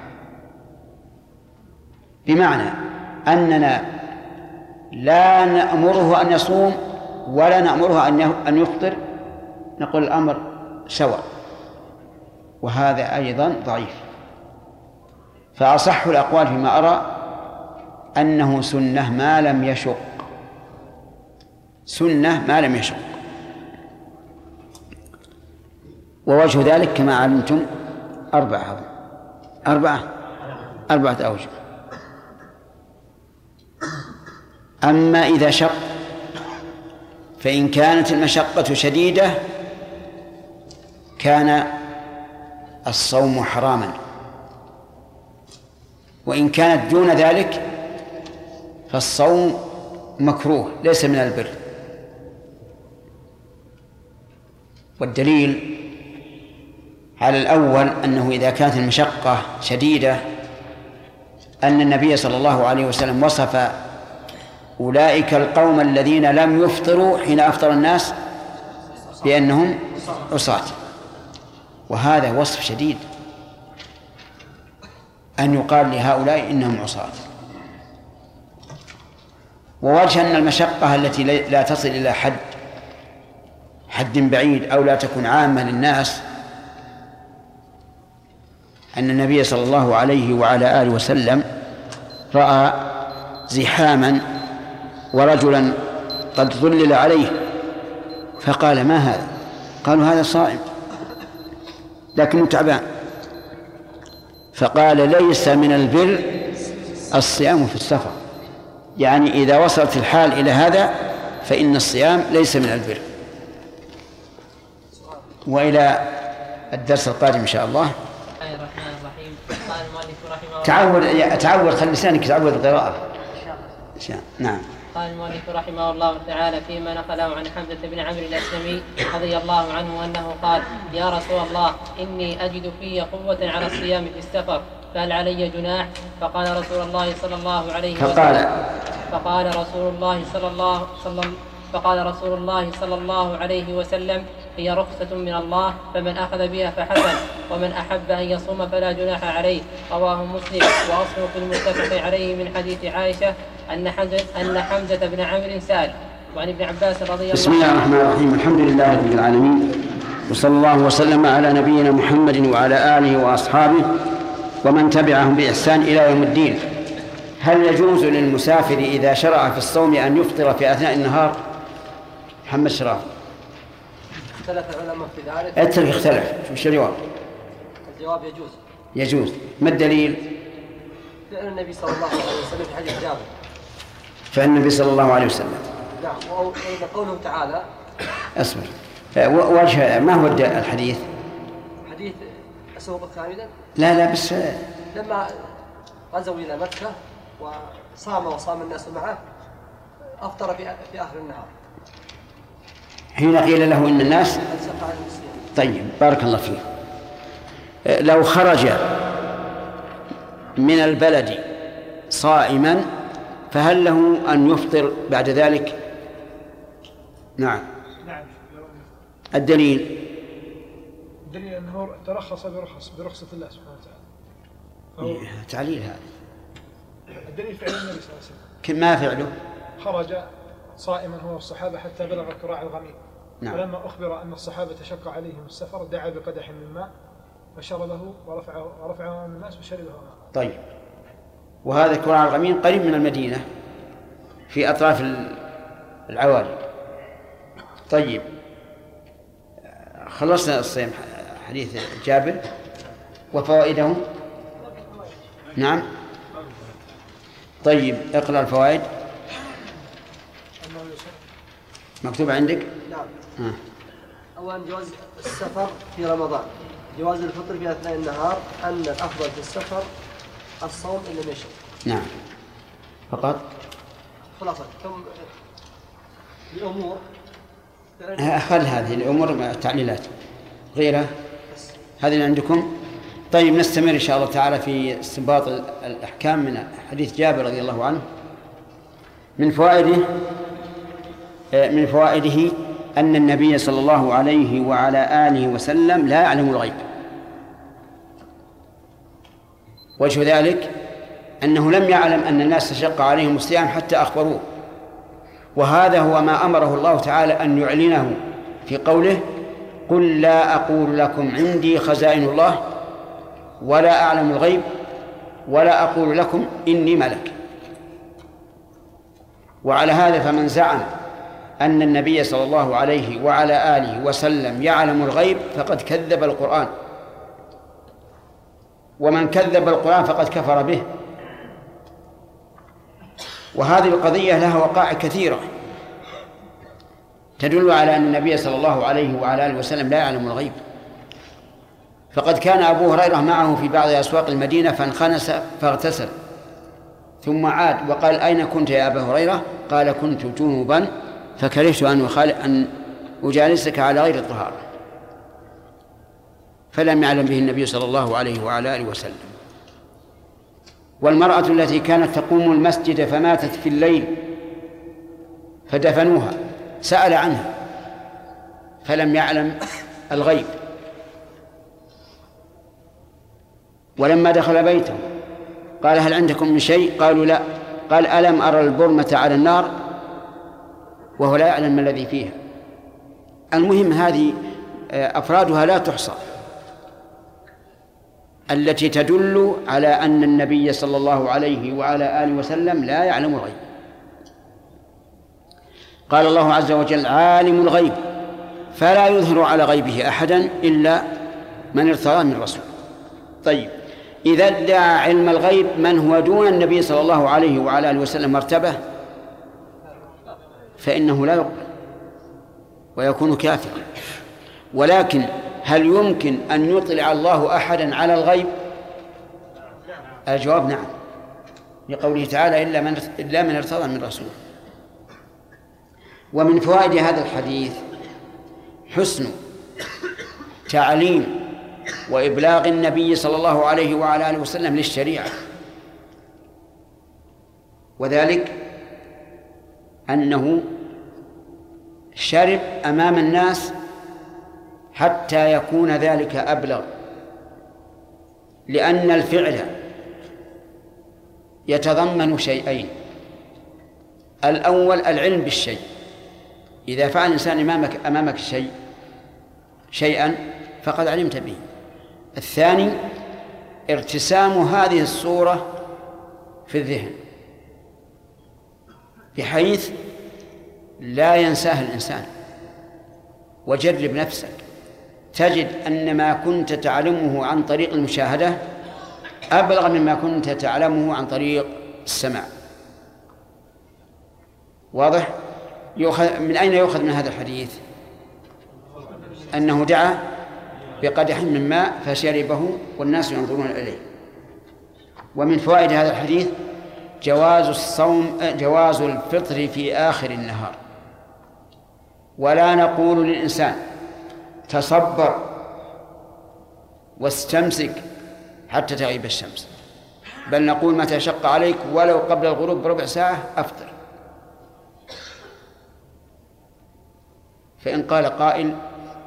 بمعنى أننا لا نأمره أن يصوم ولا نأمره أن يفطر، نقول الأمر سواء، وهذا أيضا ضعيف. فأصح الأقوال فيما أرى أنه سنة ما لم يشق، سنة ما لم يشق. ووجه ذلك كما علمتم 4 أوجه. أما إذا شق فإن كانت المشقة شديدة كان الصوم حراما، وإن كانت دون ذلك فالصوم مكروه ليس من البر. والدليل على الأول أنه إذا كانت المشقة شديدة أن النبي صلى الله عليه وسلم وصف أولئك القوم الذين لم يفطروا حين أفطر الناس بأنهم عصاة، وهذا وصف شديد أن يقال لهؤلاء إنهم عصاة. ووجه أن المشقة التي لا تصل إلى حد بعيد أو لا تكون عامة للناس أن النبي صلى الله عليه وعلى آله وسلم رأى زحاما ورجلا قد ظلل عليه فقال: ما هذا؟ قالوا: هذا صائم لكنه تعبان. فقال: ليس من البر الصيام في السفر، يعني إذا وصلت الحال إلى هذا فإن الصيام ليس من البر. وإلى الدرس القادم إن شاء الله. الرحمن الرحيم. قال المؤلف رحمه الله تعود خلي لسانك تعود القراءة. نعم. قال المؤلف رحمه الله تعالى فيما نقله عن حمزة بن عمرو الأسلمي رضي الله عنه أنه قال: يا رسول الله إني أجد في قوة على الصيام في السفر فهل علي جناح؟ فقال رسول الله صلى الله عليه وسلم فقال رسول الله صلى الله عليه وسلم: هي رخصة من الله فمن أخذ بها فحسن، ومن أحب أن يصوم فلا جناح عليه. رواه مسلم. وأصله في المتفق عليه من حديث عائشة أن حمزة بن عمرو سأل. وعن ابن عباس رضي الله عنه. بسم الله الرحمن الرحيم. الحمد لله رب العالمين، وصلى الله وسلم على نبينا محمد وعلى آله وأصحابه ومن تبعهم بإحسان إلى يوم الدين. هل يجوز للمسافر إذا شرع في الصوم أن يفطر في أثناء النهار؟ محمد شراف. اختلف العلماء في ذلك. اترك اختلف. شو الجواب؟ الجواب يجوز. ما الدليل؟ فعل النبي صلى الله عليه وسلم في حديث جابر. فعل النبي صلى الله عليه وسلم. نعم. وقوله تعالى. اصبر. وجه ما هو الحديث؟ حديث أسوق كاملا. لا بس لما غزوا إلى مكة وصام الناس معه أفطر في آخر النهار حين قيل له إن الناس. طيب بارك الله فيك. لو خرج من البلد صائما فهل له أن يفطر بعد ذلك؟ نعم. الدليل أنه ترخص برخصة الله سبحانه وتعالى. تعليل هذا. الدليل فعل النبي صلى الله عليه وسلم. ما فعله؟ خرج صائما هو الصحابة حتى بلغ كراع الغميم. نعم. ولما أخبر أن الصحابة شق عليهم السفر دعا بقدح من ماء فشربه ورفعه من الناس وشربه ماء. طيب. وهذا كراع الغميم قريب من المدينة في أطراف العوالي. طيب خلصنا الصيام حديث جابر وفوائده. نعم. طيب اقرأ الفوائد. مكتوب عندك؟ نعم. أولا جواز السفر في رمضان، جواز الفطر في أثناء النهار، أن الأفضل في السفر الصوم إن لم يشق. نعم. فقط خلاصة كم الأمور. خل هذه الأمور تعليلات غيرها هذه اللي عندكم. طيب نستمر إن شاء الله تعالى في استنباط الأحكام من حديث جابر رضي الله عنه. من فوائده أن النبي صلى الله عليه وعلى آله وسلم لا يعلم الغيب. وجه ذلك أنه لم يعلم أن الناس تشق عليهم الصيام حتى أخبروه، وهذا هو ما أمره الله تعالى أن يعلنه في قوله: قل لا أقول لكم عندي خزائن الله ولا أعلم الغيب ولا أقول لكم إني ملك. وعلى هذا فمن زعم أن النبي صلى الله عليه وعلى آله وسلم يعلم الغيب فقد كذب القرآن، ومن كذب القرآن فقد كفر به. وهذه القضية لها وقائع كثيرة تدل على أن النبي صلى الله عليه وعلى آله وسلم لا يعلم الغيب. فقد كان أبو هريرة معه في بعض أسواق المدينة فانخنس فاغتسل، ثم عاد وقال أين كنت يا أبا هريرة؟ قال كنت جنوبا فكرهت أن أجالسك على غير الطهارة، فلم يعلم به النبي صلى الله عليه وعلى آله وسلم. والمرأة التي كانت تقوم المسجد فماتت في الليل فدفنوها، سأل عنها فلم يعلم الغيب، ولما دخل بيته قال هل عندكم من شيء؟ قالوا لا. قال ألم أرى البرمة على النار وهو لا يعلم ما الذي فيها. المهم هذه أفرادها لا تحصى التي تدل على أن النبي صلى الله عليه وعلى آله وسلم لا يعلم الغيب. قال الله عز وجل عالم الغيب فلا يظهر على غيبه أحدا إلا من ارتضى من رسول. طيب، إذا ادعى علم الغيب من هو دون النبي صلى الله عليه وعلى آله وسلم مرتبة فإنه لا يقبل ويكون كافرا. ولكن هل يمكن أن يطلع الله أحدا على الغيب؟ الجواب نعم، لقوله تعالى إلا من ارتضى من رسول. ومن فوائد هذا الحديث حسن تعليم وإبلاغ النبي صلى الله عليه وعلى آله وسلم للشريعة، وذلك أنه شرب أمام الناس حتى يكون ذلك أبلغ، لأن الفعل يتضمن شيئين: الأول العلم بالشيء، إذا فعل الإنسان أمامك شيئا فقد علمت به. الثاني ارتسام هذه الصورة في الذهن بحيث لا ينساها الإنسان. وجرب نفسك تجد أن ما كنت تعلمه عن طريق المشاهدة أبلغ مما كنت تعلمه عن طريق السماع. واضح؟ من أين يؤخذ من هذا الحديث؟ أنه دعا بقدح من ماء فشربه والناس ينظرون إليه. ومن فوائد هذا الحديث جواز الفطر في آخر النهار، ولا نقول للإنسان تصبر واستمسك حتى تغيب الشمس، بل نقول متى شق عليك ولو قبل الغروب بربع ساعة أفطر. فإن قال قائل: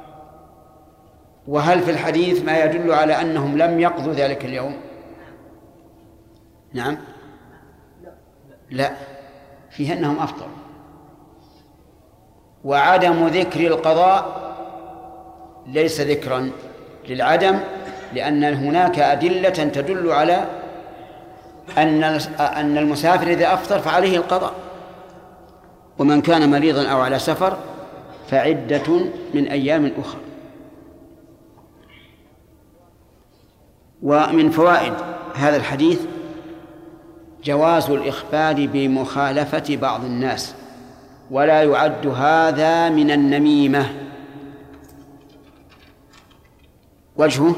وهل في الحديث ما يدل على أنهم لم يقضوا ذلك اليوم؟ نعم، لا، فيه أنهم أفطروا. وعدم ذكر القضاء ليس ذكرا للعدم، لأن هناك أدلة تدل على أن المسافر إذا أفطر فعليه القضاء، ومن كان مريضا أو على سفر فعدة من أيام أخرى. ومن فوائد هذا الحديث جواز الإخبار بمخالفة بعض الناس، ولا يعد هذا من النميمة. وجهه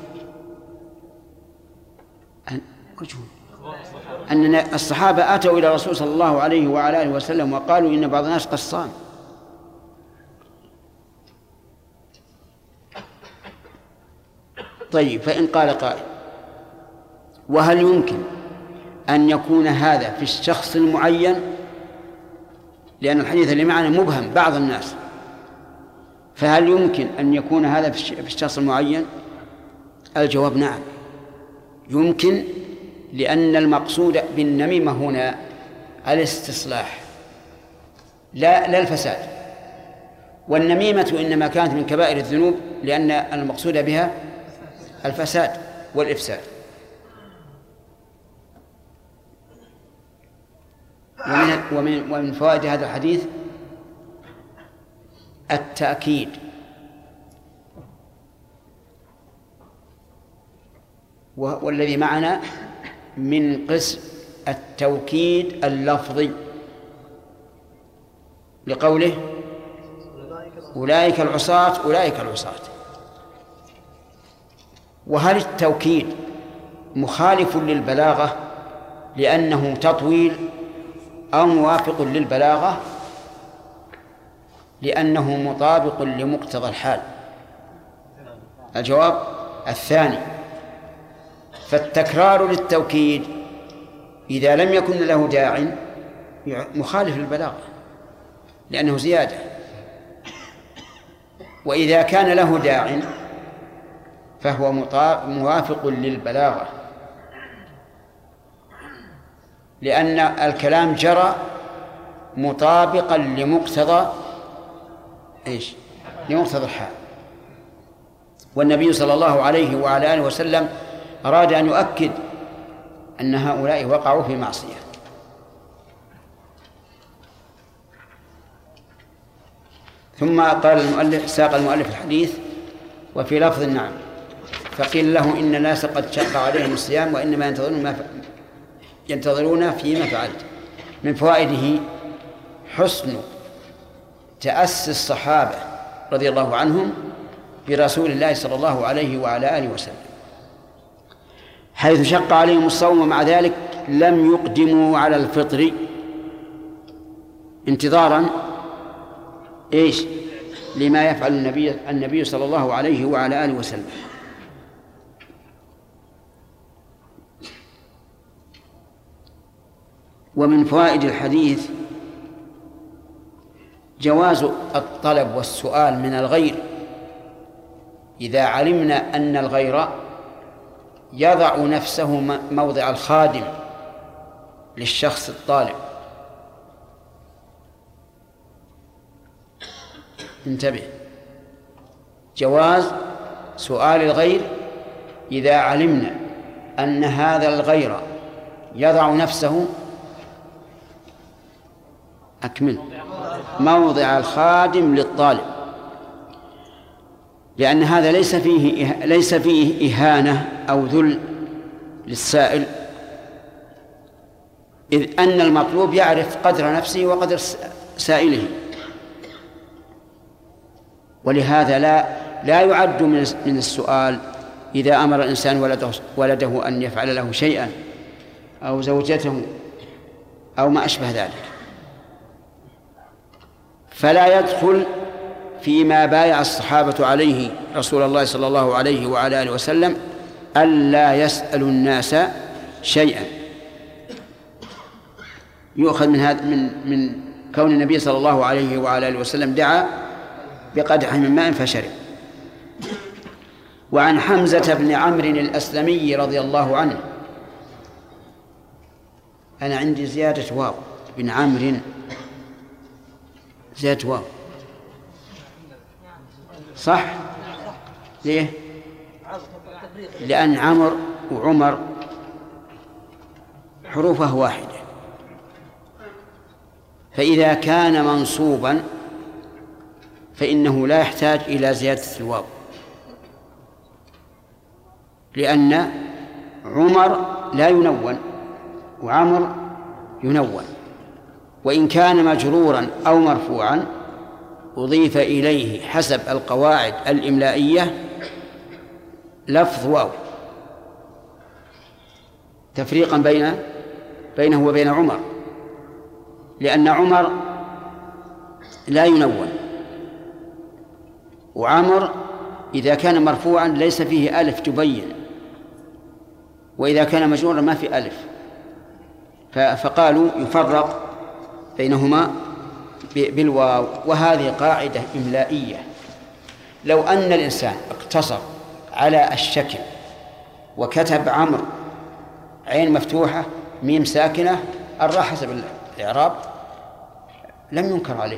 أن الصحابة أتوا إلى الرسول صلى الله عليه وعلى آله وسلم وقالوا إن بعض الناس قد صام. طيب، فإن قال قائل: وهل يمكن أن يكون هذا في الشخص المعين؟ لأن الحديث اللي معنا مبهم بعض الناس، فهل يمكن أن يكون هذا في الشخص المعين؟ الجواب نعم يمكن، لأن المقصود بالنميمة هنا الاستصلاح لا الفساد. والنميمة إنما كانت من كبائر الذنوب لأن المقصود بها الفساد والإفساد. ومن فوائد هذا الحديث التأكيد، والذي معنا من قسم التوكيد اللفظي، لقوله أولئك العصاة أولئك العصاة. وهل التوكيد مخالف للبلاغة لأنه تطويل أو موافق للبلاغة لأنه مطابق لمقتضى الحال؟ الجواب الثاني. فالتكرار للتوكيد إذا لم يكن له داع مخالف للبلاغة لأنه زيادة، وإذا كان له داع فهو موافق للبلاغة لأن الكلام جرى مطابقا لمقتضى لمقتضى الحال. والنبي صلى الله عليه وعلى آله وسلم أراد أن يؤكد أن هؤلاء وقعوا في معصية. ثم قال المؤلف ساق المؤلف الحديث وفي لفظ نعم فقيل له إن الناس قد شق عليهم الصيام وإنما ينتظرون فيما فعلت. من فوائده حسن تأسي الصحابة رضي الله عنهم برسول الله صلى الله عليه وعلى آله وسلم، حيث شق عليهم الصوم ومع ذلك لم يقدموا على الفطر انتظارا لما يفعل النبي صلى الله عليه وعلى آله وسلم. ومن فوائد الحديث جواز الطلب والسؤال من الغير إذا علمنا أن الغير يضع نفسه موضع الخادم للشخص الطالب. انتبه، جواز سؤال الغير إذا علمنا أن هذا الغير يضع نفسه موضع الخادم للطالب، لأن هذا ليس فيه إهانة أو ذل للسائل، إذ أن المطلوب يعرف قدر نفسه وقدر سائله، ولهذا لا يعد من السؤال إذا أمر الإنسان ولده أن يفعل له شيئا أو زوجته أو ما أشبه ذلك، فلا يدخل فيما بايع الصحابة عليه رسول الله صلى الله عليه وعلى آله وسلم ألا يسألوا الناس شيئا. يؤخذ من هذا من كون النبي صلى الله عليه وعلى آله وسلم دعا بقدح من ماء فشرب. وعن حمزة بن عمرو الأسلمي رضي الله عنه، أنا عندي زيادة واو بن عمرو، زيادة واو صح؟ ليه؟ لأن عمر وعمر حروفه واحدة، فإذا كان منصوبا فإنه لا يحتاج إلى زيادة الواو، لأن عمر لا ينون وعمر ينون. وإن كان مجرورا أو مرفوعا أضيف إليه حسب القواعد الإملائية لفظ واو تفريقا بينه وبين عمر، لأن عمر لا ينون، وعمر إذا كان مرفوعا ليس فيه ألف تبين، وإذا كان مجرورا ما في ألف، فقالوا يفرق بينهما بالواو. وهذه قاعدة إملائية. لو أن الإنسان اقتصر على الشكل وكتب عمرو عين مفتوحة ميم ساكنة الراء حسب الإعراب لم ينكر عليه،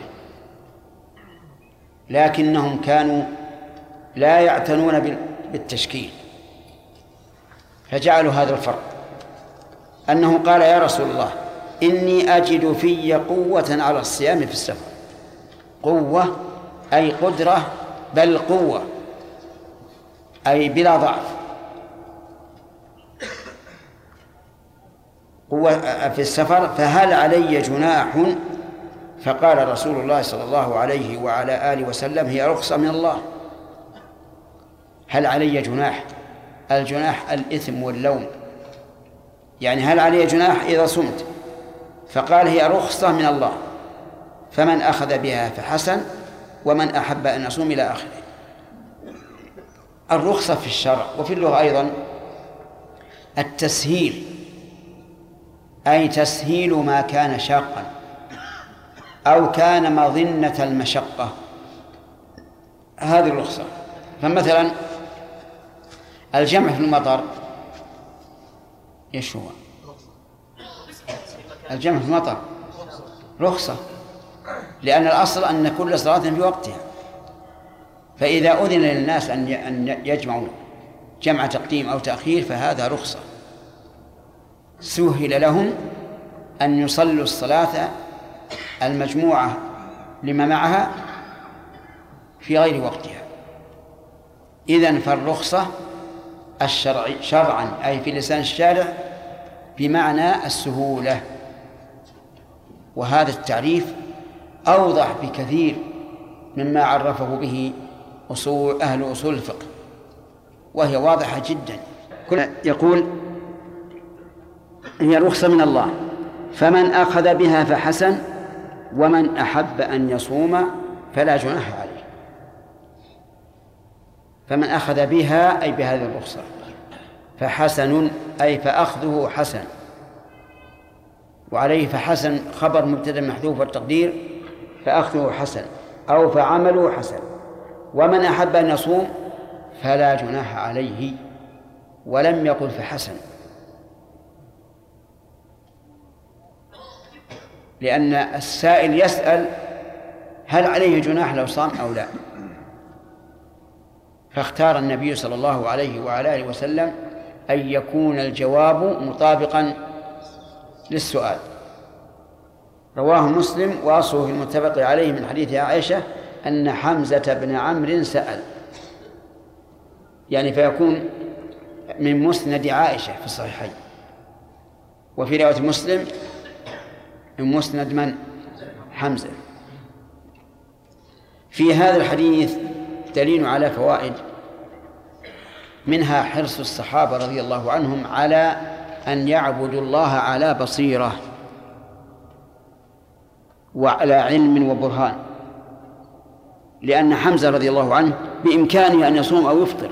لكنهم كانوا لا يعتنون بالتشكيل فجعلوا هذا الفرق، أنه قال يا رسول الله إني أجد في قوة على الصيام في السفر. قوة أي قدرة، بل قوة أي بلا ضعف، قوة في السفر، فهل علي جناح؟ فقال رسول الله صلى الله عليه وعلى آله وسلم هي رخصة من الله. هل علي جناح؟ الجناح الإثم واللوم، يعني هل علي جناح إذا صمت؟ فقال هي رخصة من الله، فمن أخذ بها فحسن، ومن أحب أن يصوم إلى آخره. الرخصة في الشرع وفي اللغة أيضا التسهيل، أي تسهيل ما كان شاقا أو كان مظنة المشقة، هذه الرخصة. فمثلا الجمع في المطر ايش هو؟ الجمع في المطر رخصة، لأن الأصل أن كل صلاة في وقتها، فإذا أذن للناس أن يجمعوا جمع تقديم أو تأخير فهذا رخصة، سهل لهم أن يصلوا الصلاة المجموعة لما معها في غير وقتها. إذن فالرخصة شرعا أي في لسان الشارع بمعنى السهولة، وهذا التعريف أوضح بكثير مما عرفه به أهل أصول الفقه، وهي واضحة جدا. يقول هي رخصة من الله، فمن أخذ بها فحسن، ومن أحب أن يصوم فلا جناح عليه. فمن أخذ بها أي بهذه الرخصة، فحسن أي فأخذه حسن، وعليه فحسن خبر مبتدأ محذوف والتقدير فأخذه حسن أو فعمله حسن. ومن أحب أن يصوم فلا جناح عليه، ولم يقل فحسن، لأن السائل يسأل هل عليه جناح لو صام أو لا، فاختار النبي صلى الله عليه وعلى آله وسلم أن يكون الجواب مطابقا للسؤال. رواه مسلم وأصله المتفق عليه من حديث عائشة أن حمزة بن عمرو سأل، يعني فيكون من مسند عائشة في الصحيحين. وفي رواية مسلم من مسند من؟ حمزة. في هذا الحديث دليل على فوائد، منها حرص الصحابة رضي الله عنهم على أن يعبدوا الله على بصيرة وعلى علم وبرهان، لأن حمزة رضي الله عنه بإمكانه أن يصوم أو يفطر،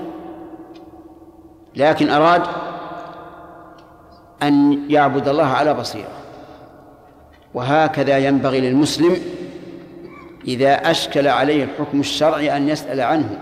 لكن أراد أن يعبد الله على بصيرة. وهكذا ينبغي للمسلم إذا أشكل عليه الحكم الشرعي أن يسأل عنه،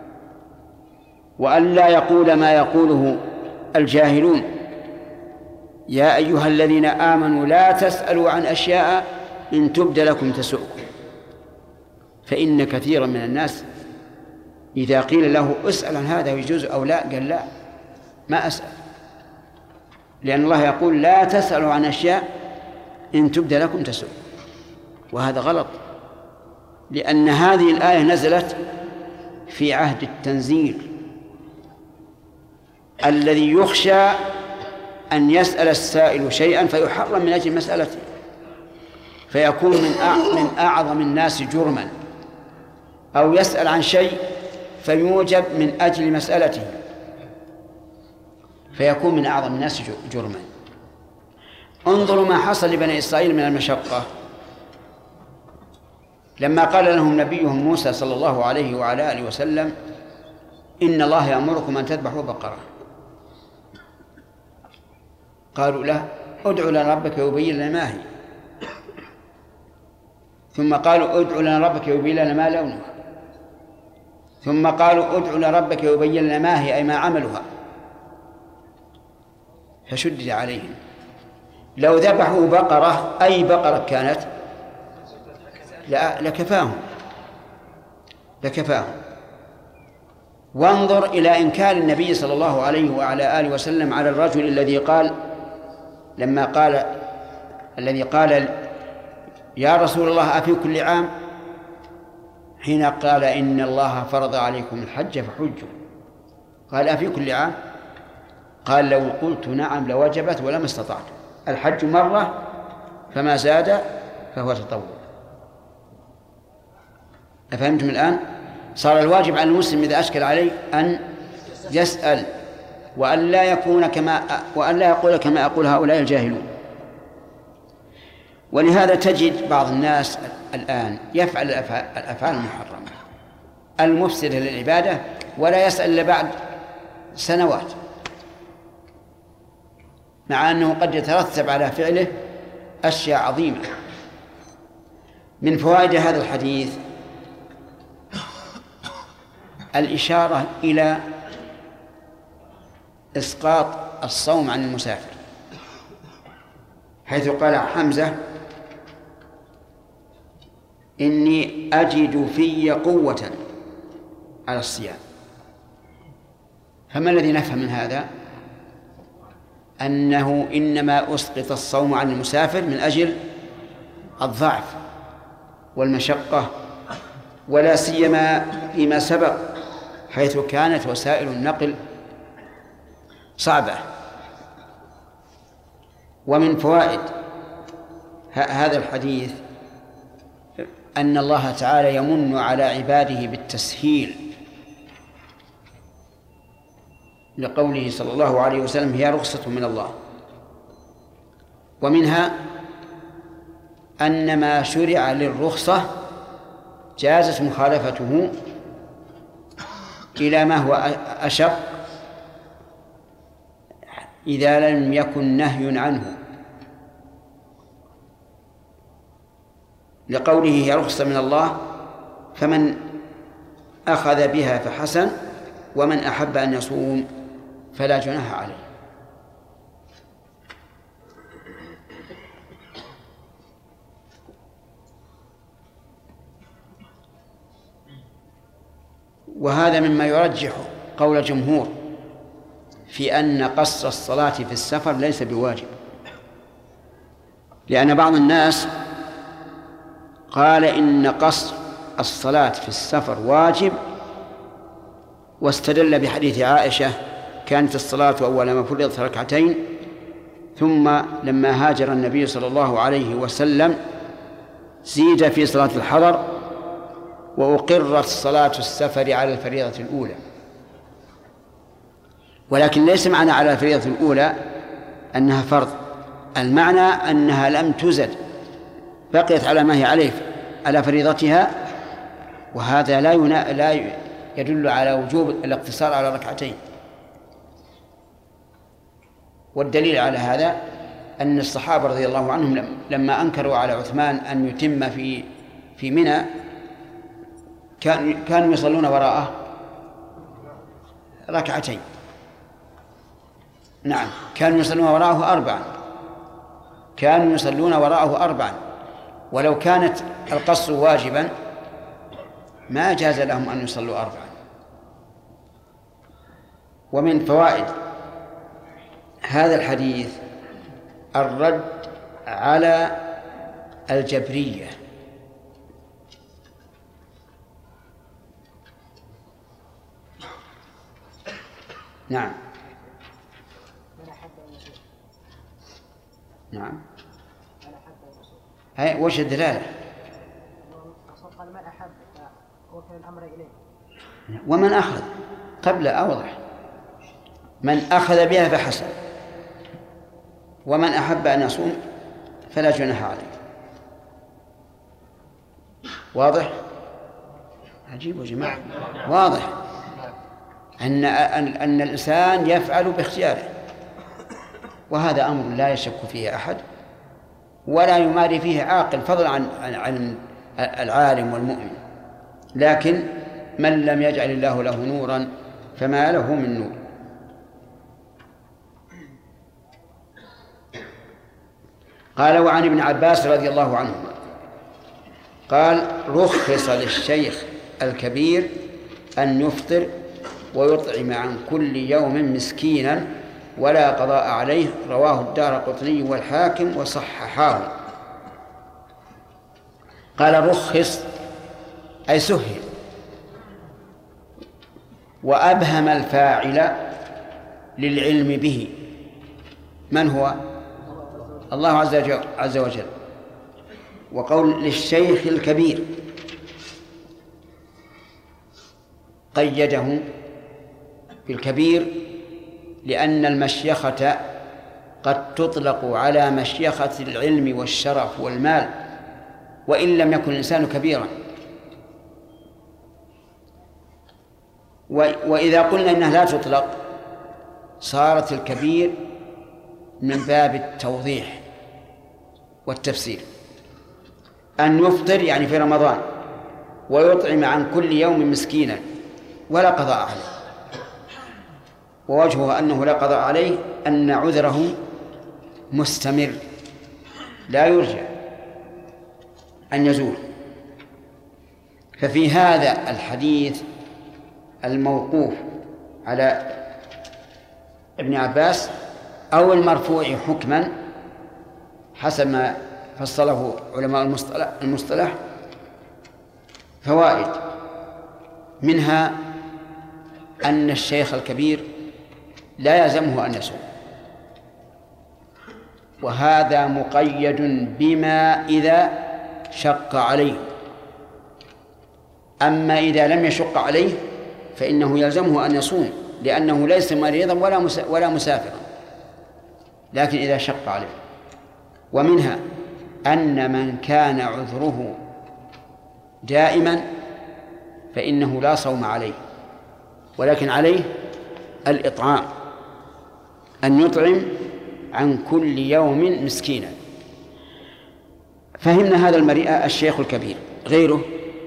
وأن لا يقول ما يقوله الجاهلون: يا أيها الذين آمنوا لا تسألوا عن أشياء إن تبد لكم تسؤكم. فإن كثيرا من الناس إذا قيل له اسأل عن هذا يجوز أو لا قال لا، ما أسأل، لأن الله يقول لا تسألوا عن أشياء إن تبد لكم تسؤكم، وهذا غلط، لأن هذه الآية نزلت في عهد التنزيل الذي يخشى أن يسأل السائل شيئا فيحرم من أجل مسألته، فيكون من أعظم الناس جرما، أو يسأل عن شيء فيوجب من أجل مسألته فيكون من أعظم الناس جرما. انظروا ما حصل لبني إسرائيل من المشقة لما قال لهم نبيهم موسى صلى الله عليه وعلى آله وسلم: إن الله يأمركم أن تذبحوا بقرة. قالوا له: ادع لنا ربك يبين لنا ما هي. ثم قالوا: ادع لنا ربك يبين لنا ما لونها. ثم قالوا: ادع لنا ربك يبين لنا ما هي، أي ما عملها. فشدد عليهم. لو ذبحوا بقرة أي بقرة كانت لكفاهم. وانظر إلى إنكار النبي صلى الله عليه وعلى آله وسلم على الرجل الذي قال يا رسول الله أفي كل عام، حين قال إن الله فرض عليكم الحج فحجوا. قال أفي كل عام؟ قال لو قلت نعم لوجبت ولما استطعت. الحج مرة فما زاد فهو تطوع. أفهمتم الآن؟ صار الواجب على المسلم إذا أشكل عليه أن يسأل وأن لا يقول كما يقول هؤلاء الجاهلون. ولهذا تجد بعض الناس الآن يفعل الأفعال المحرمة المفسدة للعبادة ولا يسأل إلا بعد سنوات، مع أنه قد يترتب على فعله أشياء عظيمة. من فوائد هذا الحديث الإشارة إلى إسقاط الصوم عن المسافر، حيث قال حمزة: إني أجد في قوة على الصيام. فما الذي نفهم من هذا؟ أنه إنما أسقط الصوم عن المسافر من أجل الضعف والمشقة، ولا سيما فيما سبق حيث كانت وسائل النقل صعبة. ومن فوائد هذا الحديث أن الله تعالى يمن على عباده بالتسهيل، لقوله صلى الله عليه وسلم: هي رخصة من الله. ومنها أن ما شرع للرخصة جازت مخالفته إلى ما هو أشق إذا لم يكن نهي عنه، لقوله: هي رخصة من الله، فمن أخذ بها فحسن، ومن أحب أن يصوم فلا جناح عليه. وهذا مما يرجح قول الجمهور في أن قصر الصلاة في السفر ليس بواجب، لأن بعض الناس قال إن قصر الصلاة في السفر واجب، واستدل بحديث عائشة: كانت الصلاة أول ما فرضت ركعتين، ثم لما هاجر النبي صلى الله عليه وسلم زيد في صلاة الحضر، وأقرت صلاة السفر على الفريضة الأولى. ولكن ليس معنى على الفريضة الأولى أنها فرض، المعنى أنها لم تزد، بقيت على ما هي عليه على فريضتها، وهذا لا يدل على وجوب الاقتصار على ركعتين. والدليل على هذا أن الصحابة رضي الله عنهم لما أنكروا على عثمان أن يتم في منى كانوا يصلون وراءه ركعتين. نعم، كانوا يصلون وراءه أربعا، ولو كانت القصر واجبا ما جاز لهم أن يصلوا أربعا. ومن فوائد هذا الحديث الرد على الجبرية. نعم نعم، هاي وش الدلالة؟ قال من أحب وكل الأمر إليه. ومن أخذ قبل أوضح، من أخذ بها فحسن، ومن أحب أن يصوم فلا جناح عليه. واضح؟ عجيب يا جماعة، واضح أن الإنسان يفعل باختياره، وهذا أمر لا يشك فيه أحد ولا يماري فيه عاقل، فضلا عن العالم والمؤمن. لكن من لم يجعل الله له نورا فما له من نور. قال: وعن ابن عباس رضي الله عنه قال: رخص للشيخ الكبير أن يفطر ويطعم عن كل يوم مسكينا ولا قضاء عليه. رواه الدارقطني والحاكم وصححاه. قال: رخص أي سهل، وأبهم الفاعل للعلم به. من هو؟ الله عز وجل. وقول للشيخ الكبير قيده بالكبير لأن المشيخة قد تطلق على مشيخة العلم والشرف والمال وإن لم يكن الإنسان كبيرا. وإذا قلنا إنها لا تطلق صارت الكبير من باب التوضيح والتفسير، أن يفطر يعني في رمضان ويطعم عن كل يوم مسكينا ولا قضاء عليه. ووجهه أنه لا قضاء عليه أن عذره مستمر لا يرجع أن يزول. ففي هذا الحديث الموقوف على ابن عباس أو المرفوع حكما حسب ما فصله علماء المصطلح فوائد، منها أن الشيخ الكبير لا يلزمه أن يصوم، وهذا مقيد بما إذا شق عليه. أما إذا لم يشق عليه فإنه يلزمه أن يصوم لأنه ليس مريضا ولا مسافرا، لكن إذا شق عليه. ومنها أن من كان عذره دائما فإنه لا صوم عليه، ولكن عليه الإطعام، أن يطعم عن كل يوم مسكينا. فهمنا هذا المريء الشيخ الكبير. غيره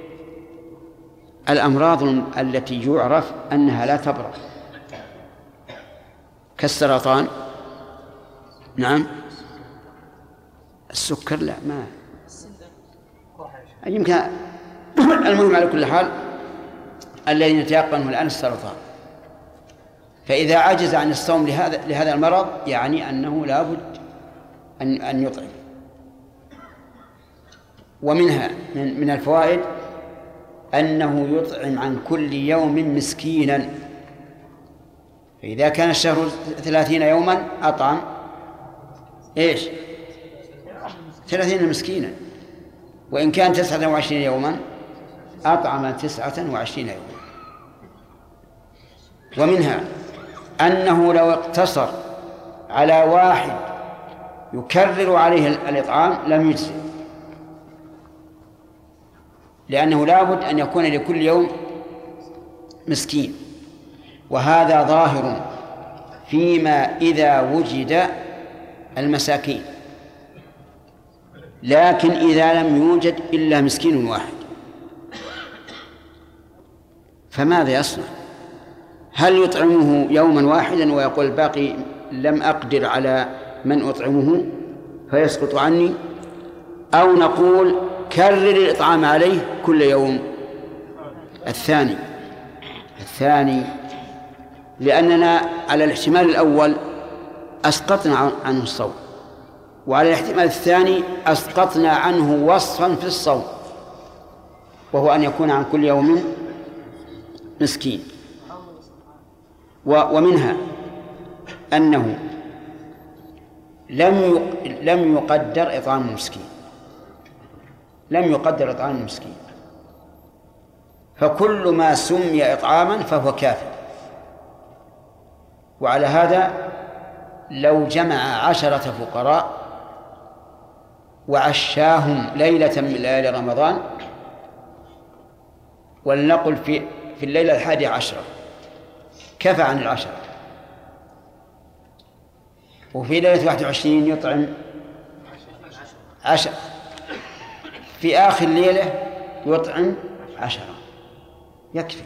الأمراض التي يعرف أنها لا تبرأ كالسرطان، نعم، السكر لا، ما يمكن. المهم على كل حال الذي نتيقنه الآن السرطان، فإذا عجز عن الصوم لهذا المرض يعني أنه لا بد أن يطعم. ومنها من الفوائد أنه يطعم عن كل يوم مسكينا، فإذا كان الشهر 30 يوما أطعم 30 مسكينا، وإن كان 29 يوما أطعم 29 يوما. ومنها أنه لو اقتصر على واحد يكرر عليه الإطعام لم يجزي، لأنه لا بد أن يكون لكل يوم مسكين. وهذا ظاهر فيما إذا وجد المساكين، لكن إذا لم يوجد إلا مسكين واحد فماذا يصنع؟ هل يطعمه يوما واحدا ويقول الباقي لم أقدر على من أطعمه فيسقط عني، أو نقول كرر الإطعام عليه كل يوم؟ الثاني، لأننا على الاحتمال الأول أسقطنا عنه الصوم، وعلى الاحتمال الثاني أسقطنا عنه وصفا في الصوم، وهو أن يكون عن كل يوم مسكين. ومنها أنه لم يقدر إطعام المسكين، فكل ما سمي إطعاما فهو كافٍ. وعلى هذا لو جمع 10 فقراء وعشاهم ليلة من ليالي رمضان، ولنقل في الليلة 11 كفى عن 10، وفي ليلة 21 يطعم 10، في آخر ليلة يطعم 10 يكفي.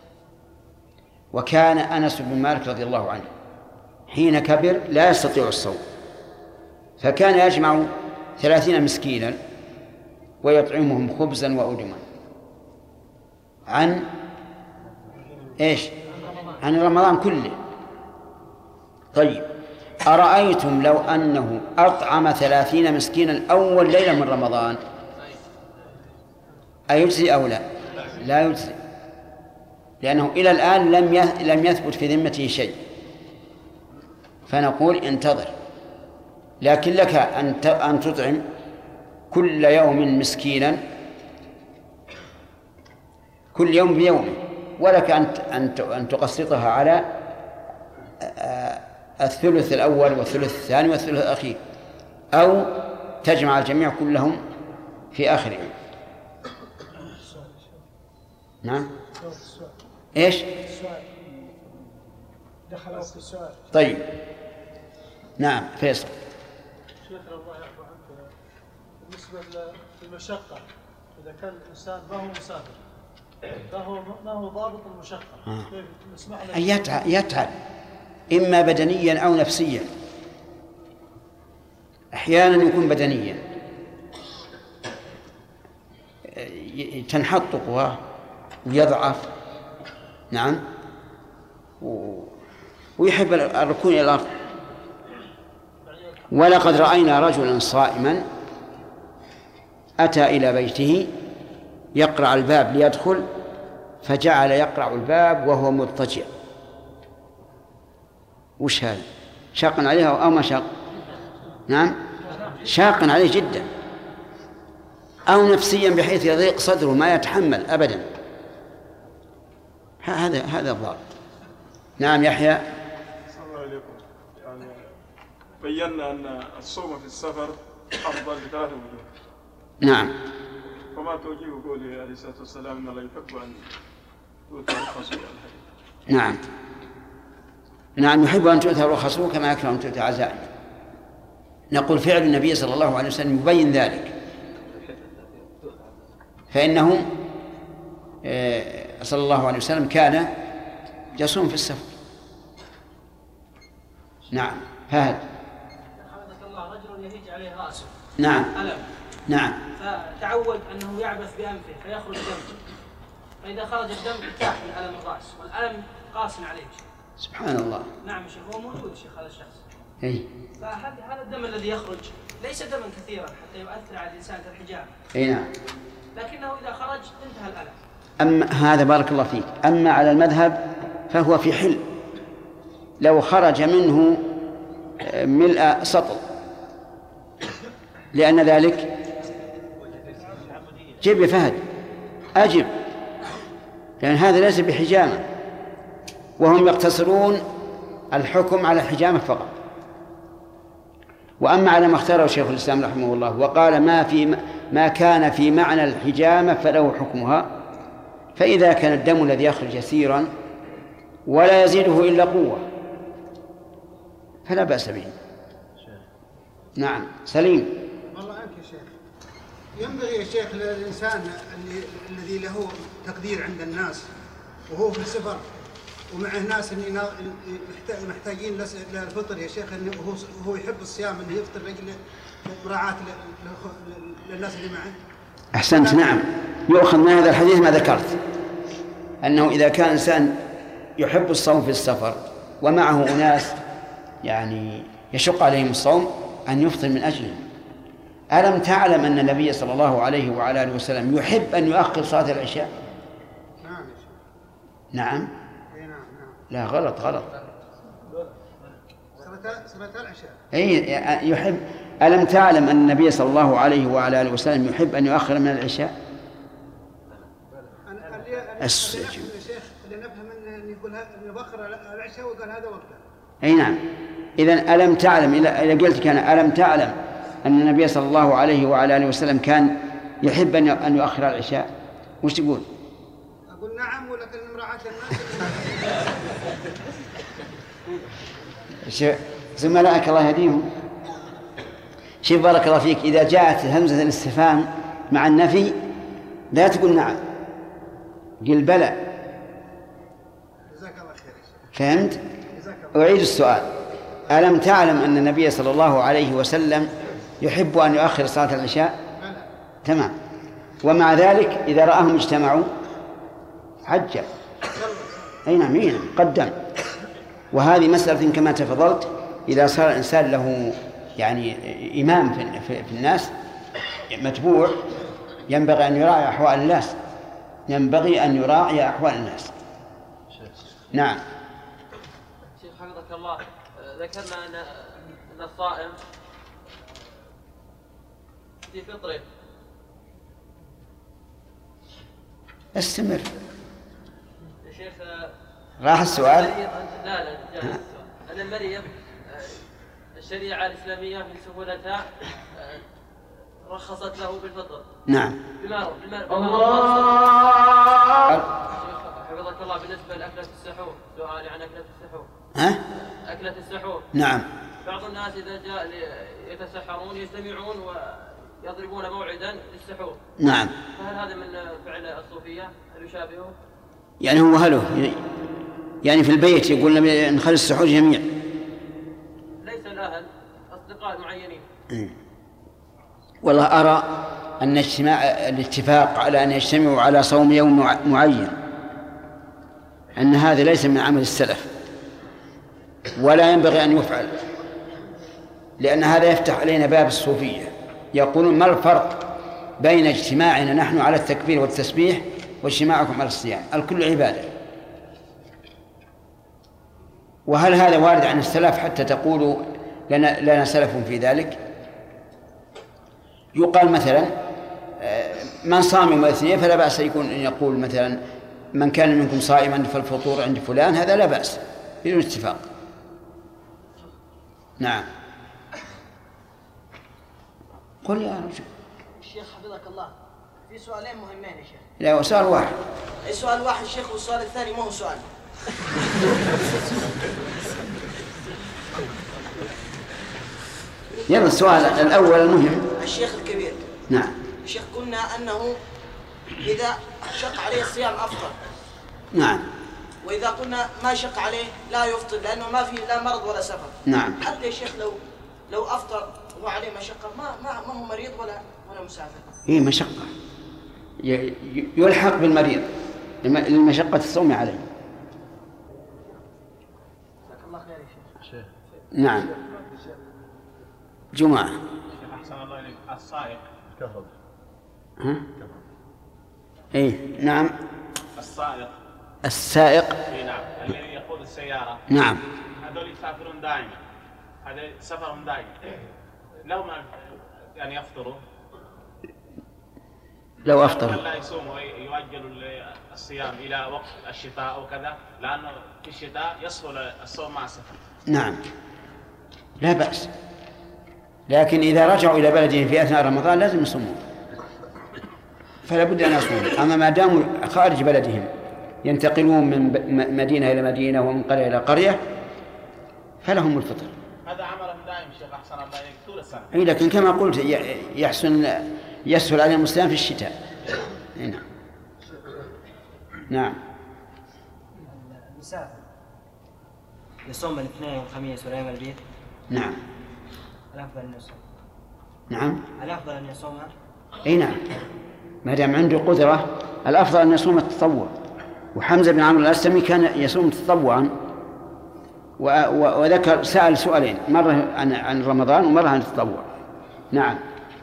وكان أنس بن مالك رضي الله عنه حين كبر لا يستطيع الصوم، فكان يجمع 30 مسكينا ويطعمهم خبزا وأدما عن عن رمضان كله. طيب، أرأيتم لو أنه أطعم 30 مسكينا أول ليلة من رمضان أيجزي أو لا؟ لا يجزي، لأنه إلى الآن لم يثبت في ذمته شيء، فنقول انتظر. لكن لك أن تطعم كل يوم مسكينا كل يوم بيوم، ولك أن تقسطها على الثلث الأول والثلث الثاني والثلث الأخير، أو تجمع الجميع كلهم في آخر يوم. نعم. إيش؟ دخل وقت السؤال. طيب. نعم فيصل. شيخنا الله يعفو عنك، بالنسبة للمشقة، إذا كان الإنسان ما هو مسافر ما هو ضابط المشقة، كيف نسمع له؟ يتعب إما بدنيا أو نفسيا. أحيانا يكون بدنيا، تنحط قواه ويضعف. نعم. ويحب الركون إلى الأرض. ولقد رأينا رجلا صائما أتى إلى بيته يقرع الباب ليدخل، فجعل يقرع الباب وهو مضطجع. وش هذا؟ شاق عليها أو ما شاق؟ نعم شاق عليه جدا، أو نفسيا بحيث يضيق صدره ما يتحمل أبدا. هذا الضابط. نعم يحيى. السلام عليكم. يعني بينا أن الصوم في السفر أفضل ب3 وجوه. نعم. فما توجيه قوله عليه الصلاة والسلام إن الله يحب أن يؤتى رخصه. نعم نعم، يحب أن تؤتى رخصه كما يكره أن تؤتى عزائمه. نقول فعل النبي صلى الله عليه وسلم يبين ذلك، فإنه صلى الله عليه وسلم كان يصوم في السفر. نعم. فهد. حفظك الله، رجل يهيج عليه رأسه. نعم. ألم. نعم. فتعود أنه يعبث بأنفه فيخرج دم، فإذا خرج الدم ارتاح من ألم الرأس، والألم قاس عليه. سبحان الله. نعم شيخ، هو موجود شيخ هذا الشخص. أي. فهذا الدم الذي يخرج ليس دما كثيرا حتى يؤثر على الإنسان كالحجامة. أي نعم. لكنه إذا خرج انتهى الألم. أما هذا بارك الله فيك، أما على المذهب فهو في حل لو خرج منه ملء سطل، لأن ذلك جيب يا فهد أجب، لأن هذا ليس بحجامة، وهم يقتصرون الحكم على الحجامة فقط. وأما على ما اختاره شيخ الإسلام رحمه الله وقال ما كان في معنى الحجامة فله حكمها، فإذا كان الدم الذي يخرج يسيرا ولا يزيده إلا قوة فلا بأس به. نعم. سليم. والله عنك يا شيخ، ينبغي يا شيخ للإنسان الذي له تقدير عند الناس وهو في السفر ومعه ناس محتاجين للفطر يا شيخ، انه هو يحب الصيام انه يفطر لاجل مراعاة للناس اللي معه. أحسنت. نعم، يؤخذ من هذا الحديث ما ذكرت، أنه إذا كان إنسان يحب الصوم في السفر ومعه أناس يعني يشق عليهم الصوم أن يفطر من أجله. ألم تعلم أن النبي صلى الله عليه وعلى آله وسلم يحب أن يؤخر صلاة العشاء؟ نعم. نعم. لا غلط. صلاة العشاء. أي يحب. ألم تعلم أن النبي صلى الله عليه وعلى آله وسلم يحب أن يؤخر من العشاء؟ اللي نفهم أن يقول أن يؤخر العشاء وقال هذا وقته. أي نعم. إذن ألم تعلم، إذا قلت كان ألم تعلم أن النبي صلى الله عليه وعلى آله وسلم كان يحب أن يؤخر العشاء، وش تقول؟ أقول نعم، ولكن مراعاة الناس. زملائك الله يهديهم. شوف بارك الله فيك، إذا جاءت همزة الاستفهام مع النفي لا تقول نعم، قل بلى. جزاك الله خير. فهمت؟ أعيد السؤال. ألم تعلم أن النبي صلى الله عليه وسلم يحب أن يؤخر صلاة العشاء؟ تمام. ومع ذلك إذا رآهم اجتمعوا عجل. أي نعم قدم. وهذه مسألة كما تفضلت، إذا صار الإنسان له يعني إمام في الناس متبوع ينبغي أن يراعي أحوال الناس، نعم. شيخ حفظك الله، ذكرنا أن الصائم في فطره. استمر يا شيخ. راح السؤال؟ لا جاء السؤال. أن المريض الشريعة الإسلامية في سهولتها رخصت له بالفطر. نعم. حفظك الله بالنسبة لأكلة السحور، سؤالي عن أكلة السحور. أكلة السحور. نعم. بعض الناس إذا جاء يتسحرون يجتمعون ويضربون موعدا للسحور. نعم. فهل هذا من فعل الصوفية؟ هل يشابهه؟ يعني هو يعني في البيت يقول نخلي السحور جميع. ليس الأهل، أصدقاء معينين. والله أرى أن الاتفاق على أن يجتمعوا على صوم يوم معين أن هذا ليس من عمل السلف ولا ينبغي أن يفعل، لأن هذا يفتح علينا باب الصوفية. يقولون ما الفرق بين اجتماعنا نحن على التكبير والتسبيح واجتماعكم على الصيام؟ الكل عبادة. وهل هذا وارد عن السلف حتى تقولوا لنا سلف في ذلك؟ يقال مثلا من صام يوم الاثنين فلا بأس يكون أن يقول مثلا من كان منكم صائما فالفطور عند فلان، هذا لا بأس بدون اتفاق. نعم. قل يا رجل. الشيخ حفظك الله، في سؤالين مهمين يا شيخ. لا، سؤال واحد. سؤال واحد شيخ، والسؤال الثاني ما هو سؤال. يلا السؤال الأول المهم. الشيخ الكبير. نعم. الشيخ قلنا أنه إذا شق عليه الصيام أفطر. نعم. وإذا قلنا ما شق عليه لا يفطر لأنه ما في لا مرض ولا سفر. نعم. حتى يا شيخ لو أفطر وعليه مشقة ما هو مريض ولا مسافر. إيه مشقة يلحق بالمريض لمشقة الصوم عليه. جزاك الله خير يا شيخ. نعم. جمعة. أحسن الله إليك. السائق كهرب. إيه نعم. السائق. إيه نعم. الذي يقود السيارة. نعم. هذول يسافرون دائما. هذا سفرهم دائما. لهم يعني يفطروا. لو أفطر. لا يصوموا يؤجلوا الصيام إلى وقت الشتاء أو كذا، لأنه في الشتاء يسهل الصوم مع السفر. نعم. لا بأس. لكن إذا رجعوا إلى بلدهم في أثناء رمضان لازم يصومون، فلا بد أن يصوموا. أما ما داموا خارج بلدهم ينتقلون من مدينة إلى مدينة ومن قرية إلى قرية فلهم الفطر. هذا عملهم دائم شيخ أحسن الله إليك طول السنة. أي لكن كما قلت يسهل على المسلم في الشتاء. نعم. نعم. المسافر يصوم الاثنين والخميس ولا يعمل البيت؟ نعم. الأفضل أن يصوم. نعم. الأفضل أن يصومها؟ أي نعم. ما دام عنده قدرة الأفضل أن يصوم التطوع. وحمزة بن عمرو الأسلمي كان يصوم تطوعا وذكر سأل سؤالين، مرة عن رمضان ومرة عن التطوع. نعم.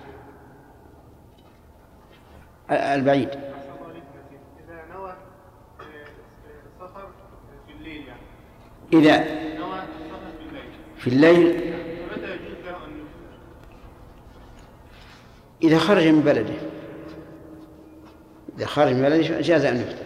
البعيد. إذا نوى السفر في الليل يعني. إذا نوى السفر في الليل. في الليل. فمتى يجوز له أن يفطر؟ إذا خرج من بلده. إذا خرج من بلده جاز أن يفطر.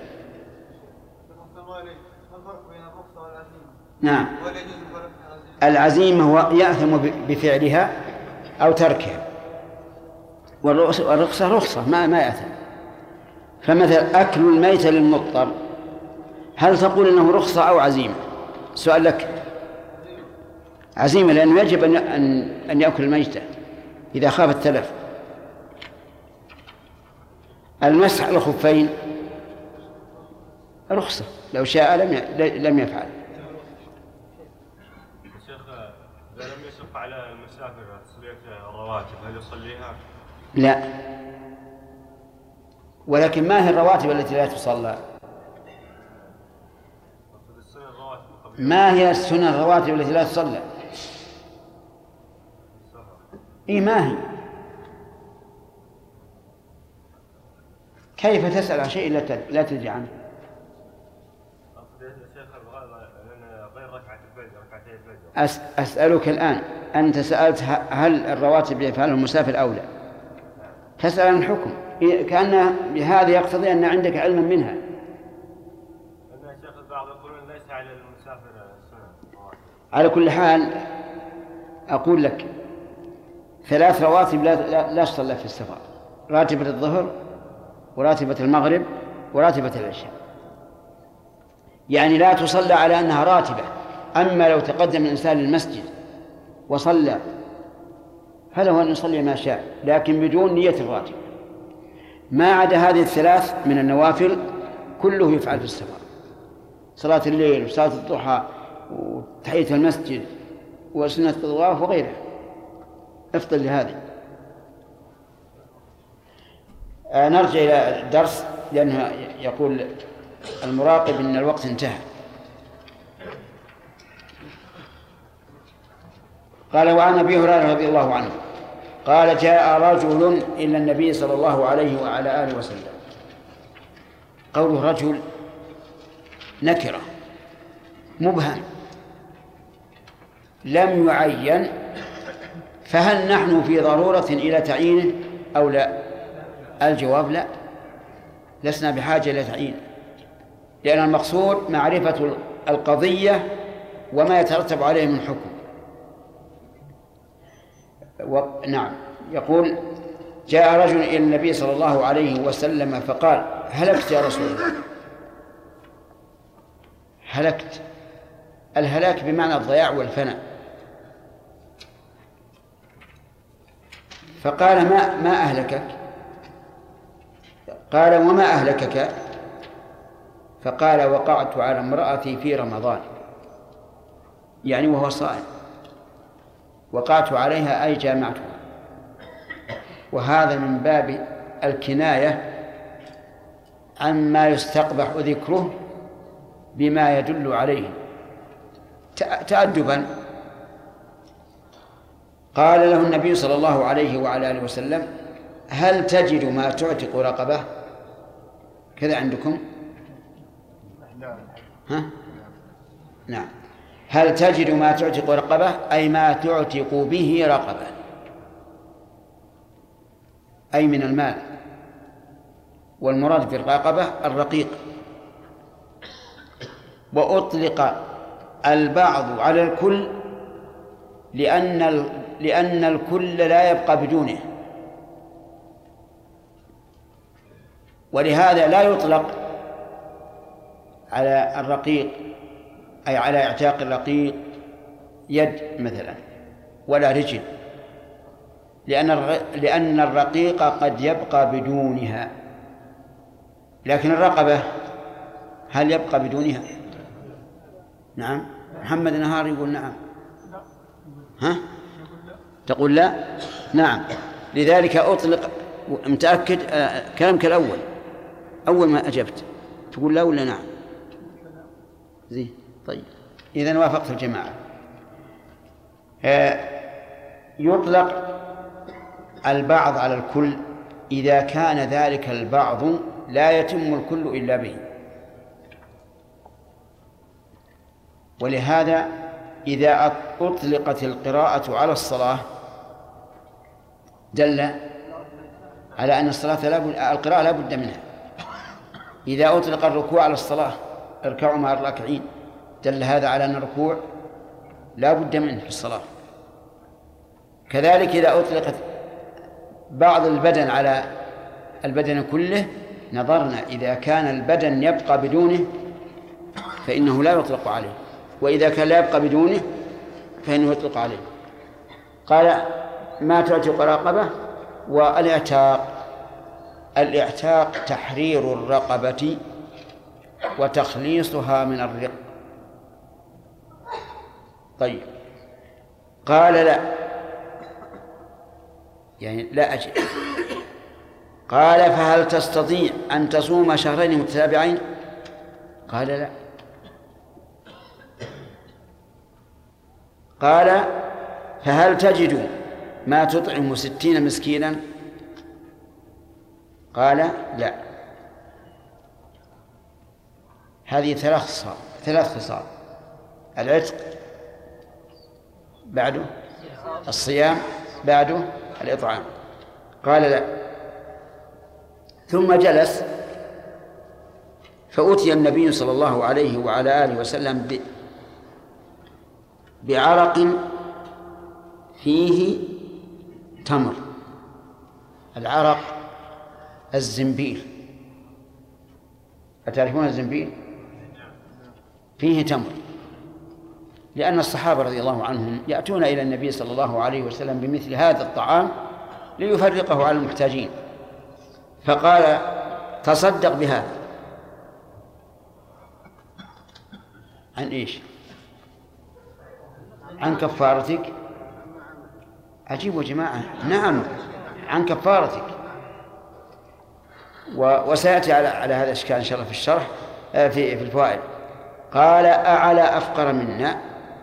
نعم. العزيمة هو يأثم بفعلها أو تركها، والرخصة رخصة ما يأثم. فمثل أكل الميت للمضطر هل تقول إنه رخصة أو عزيمة؟ سؤال لك. عزيمة، لأنه يجب أن يأكل الميتة إذا خاف التلف. المسح على الخفين رخصة، لو شاء لم يفعل. شيخ إذا لم يشق على المسافر صلاة الرواتب هل يصليها؟ لا، ولكن ما هي الرواتب التي لا تصلى؟ ما هي السنن الرواتب التي لا تصلى؟ إيه ما هي؟ كيف تسأل عن شيء لا تدري عنه؟ أسألك الآن، أنت سألت هل الرواتب يفعلها المسافر أو لا؟ تسأل عن الحكم، كأن بهذا يقتضي أن عندك علما منها. أن شيخ البعض يقولون ليس على المسافر سنة. على كل حال أقول لك 3 رواتب لا تصلى في السفر: راتبة الظهر وراتبة المغرب وراتبة العشاء، يعني لا تصلى على أنها راتبة. أما لو تقدم الإنسان للمسجد وصلى فله أن يصلي ما شاء، لكن بدون نية الراتب. ما عدا هذه ال3 من النوافل كله يفعل في السفر: صلاة الليل وصلاة الضحى وتحية المسجد وسنة الطواف وغيرها. افضل لهذه. نرجع إلى الدرس لأنه يقول المراقب إن الوقت انتهى. قال: وعن أبي هريرة رضي الله عنه قال: جاء رجل إلى النبي صلى الله عليه وعلى آله وسلم. قوله رجل نكرة مبهم لم يعين، فهل نحن في ضرورة إلى تعيينه أو لا؟ الجواب لا، لسنا بحاجة إلى تعيينه، لأن المقصود معرفة القضية وما يترتب عليه من حكم. نعم. يقول: جاء رجل إلى النبي صلى الله عليه وسلم فقال: هلكت يا رسول الله. هلكت، الهلاك بمعنى الضياع والفناء. فقال: ما أهلكك؟ قال: وما أهلكك؟ فقال: وقعت على امرأتي في رمضان، يعني وهو صائم، وقعت عليها أي جامعتها. وهذا من باب الكناية عما يستقبح ذكره بما يدل عليه تأدبا. قال له النبي صلى الله عليه وعلى آله وسلم: هل تجد ما تعتق رقبة؟ كذا عندكم؟ ها؟ نعم. هل تجد ما تعتق رقبة أي ما تعتق به رقبة، أي من المال، والمراد بالرقبة الرقيق. وأطلق البعض على الكل لأن الكل لا يبقى بدونه، ولهذا لا يطلق على الرقيق أي على اعتاق الرقيق يد مثلا ولا رجل، لأن الرقيق قد يبقى بدونها، لكن الرقبة هل يبقى بدونها؟ نعم. محمد نهار يقول نعم. ها؟ تقول لا؟ نعم. لذلك أطلق. متأكد كلامك الأول أول ما أجبت تقول لا ولا نعم؟ زين. طيب إذن وافقت الجماعة. يطلق البعض على الكل إذا كان ذلك البعض لا يتم الكل إلا به. ولهذا إذا أطلقت القراءة على الصلاة دل على أن القراءة لا بد منها. إذا أطلق الركوع على الصلاة اركعوا مع الراكعين دل هذا على أن الركوع لا بد منه في الصلاة. كذلك إذا أطلقت بعض البدن على البدن كله نظرنا إذا كان البدن يبقى بدونه فإنه لا يطلق عليه، وإذا كان لا يبقى بدونه فإنه يطلق عليه. قال ما تعتق رقبة. الإعتاق تحرير الرقبة وتخليصها من الرق. طيب قال لا، يعني لا أجل. قال فهل تستطيع أن تصوم شهرين متتابعين؟ قال لا. قال فهل تجد ما تطعم 60 مسكينا؟ قال لا. هذه ثلاث خصال: العتق، بعده الصيام، بعده الإطعام. قال لا. ثم جلس فأتي النبي صلى الله عليه وعلى آله وسلم بعرق فيه تمر. العرق الزنبيل، أتعرفون الزنبيل؟ فيه تمر، لأن الصحابة رضي الله عنهم يأتون إلى النبي صلى الله عليه وسلم بمثل هذا الطعام ليفرقه على المحتاجين، فقال تصدق بهذا. عن إيش؟ عن كفارتك. عجيب يا جماعة. نعم، عن كفارتك. وسيأتي على هذا الإشكال إن شاء الله في الشرح في الفوائد. قال أعلى أفقر منا،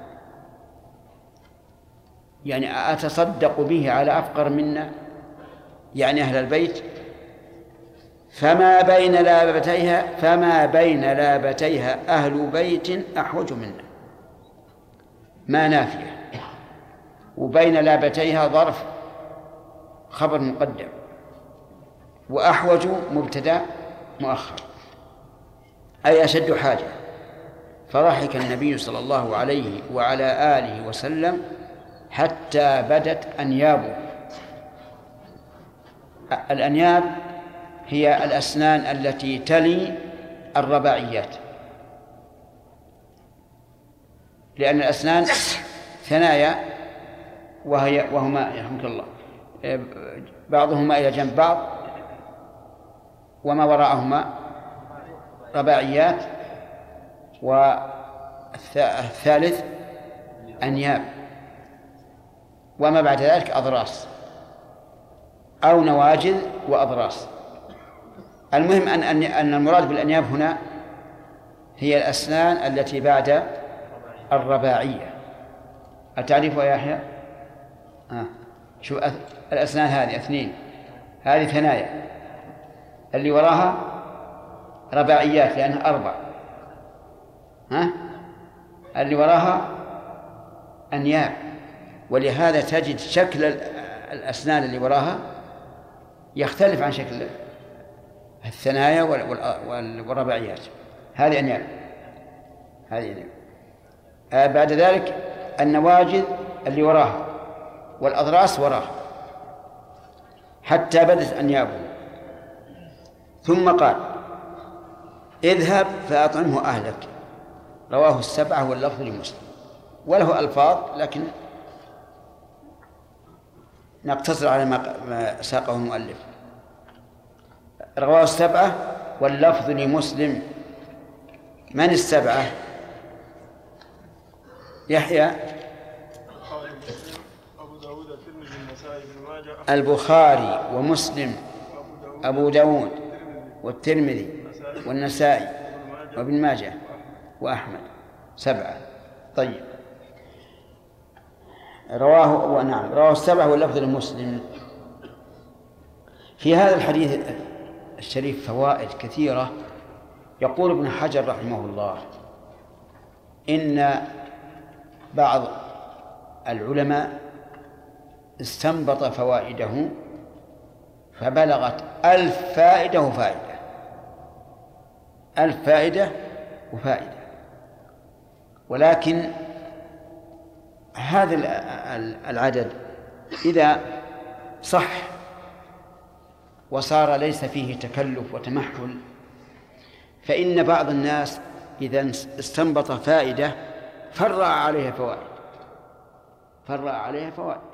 يعني أتصدق به على أفقر منا، يعني أهل البيت. فما بين لابتيها أهل بيت أحوج منا، ما نافية، وبين لابتيها ظرف خبر مقدم، وأحوج مبتدأ مؤخر، أي أشد حاجة. فضحك النبي صلى الله عليه وعلى آله وسلم حتى بدت أنيابه. الأنياب هي الأسنان التي تلي الرباعيات، لأن الأسنان ثنايا وهما يرحمك الله بعضهما إلى جنب بعض، وما وراءهما رباعيات، والثالث أنياب، وما بعد ذلك أضراس أو نواجذ وأضراس. المهم أن المراد بالأنياب هنا هي الأسنان التي بعد الرباعية. أتعرفها يا يحيى؟ شو الأسنان هذه؟ اثنين، هذه ثنايا، اللي وراها رباعيات لأنها أربع، اللي وراها أنياب. ولهذا تجد شكل الأسنان اللي وراها يختلف عن شكل الثنايا والرباعيات. هذه أنياب، هذه أنياب. بعد ذلك النواجذ اللي وراها والأضراس وراها حتى بدت أنيابه. ثم قال اذهب فأطعمه أهلك. رواه السبعة واللفظ لمسلم، وله ألفاظ لكن نقتصر على ما ساقه المؤلف. رواه السبعة واللفظ لمسلم. من السبعة؟ يحيى، البخاري ومسلم أبو داود والترمذي والنسائي وابن ماجه وأحمد، سبعة. طيب، رواه السبعة واللفظ لمسلم. في هذا الحديث الشريف فوائد كثيرة. يقول ابن حجر رحمه الله إن بعض العلماء استنبط فوائده فبلغت 1000 فائدة وفائدة، 1000 فائدة وفائدة. ولكن هذا العدد إذا صح وصار ليس فيه تكلف وتمحل، فإن بعض الناس إذا استنبط فائدة فرع عليها فوائد،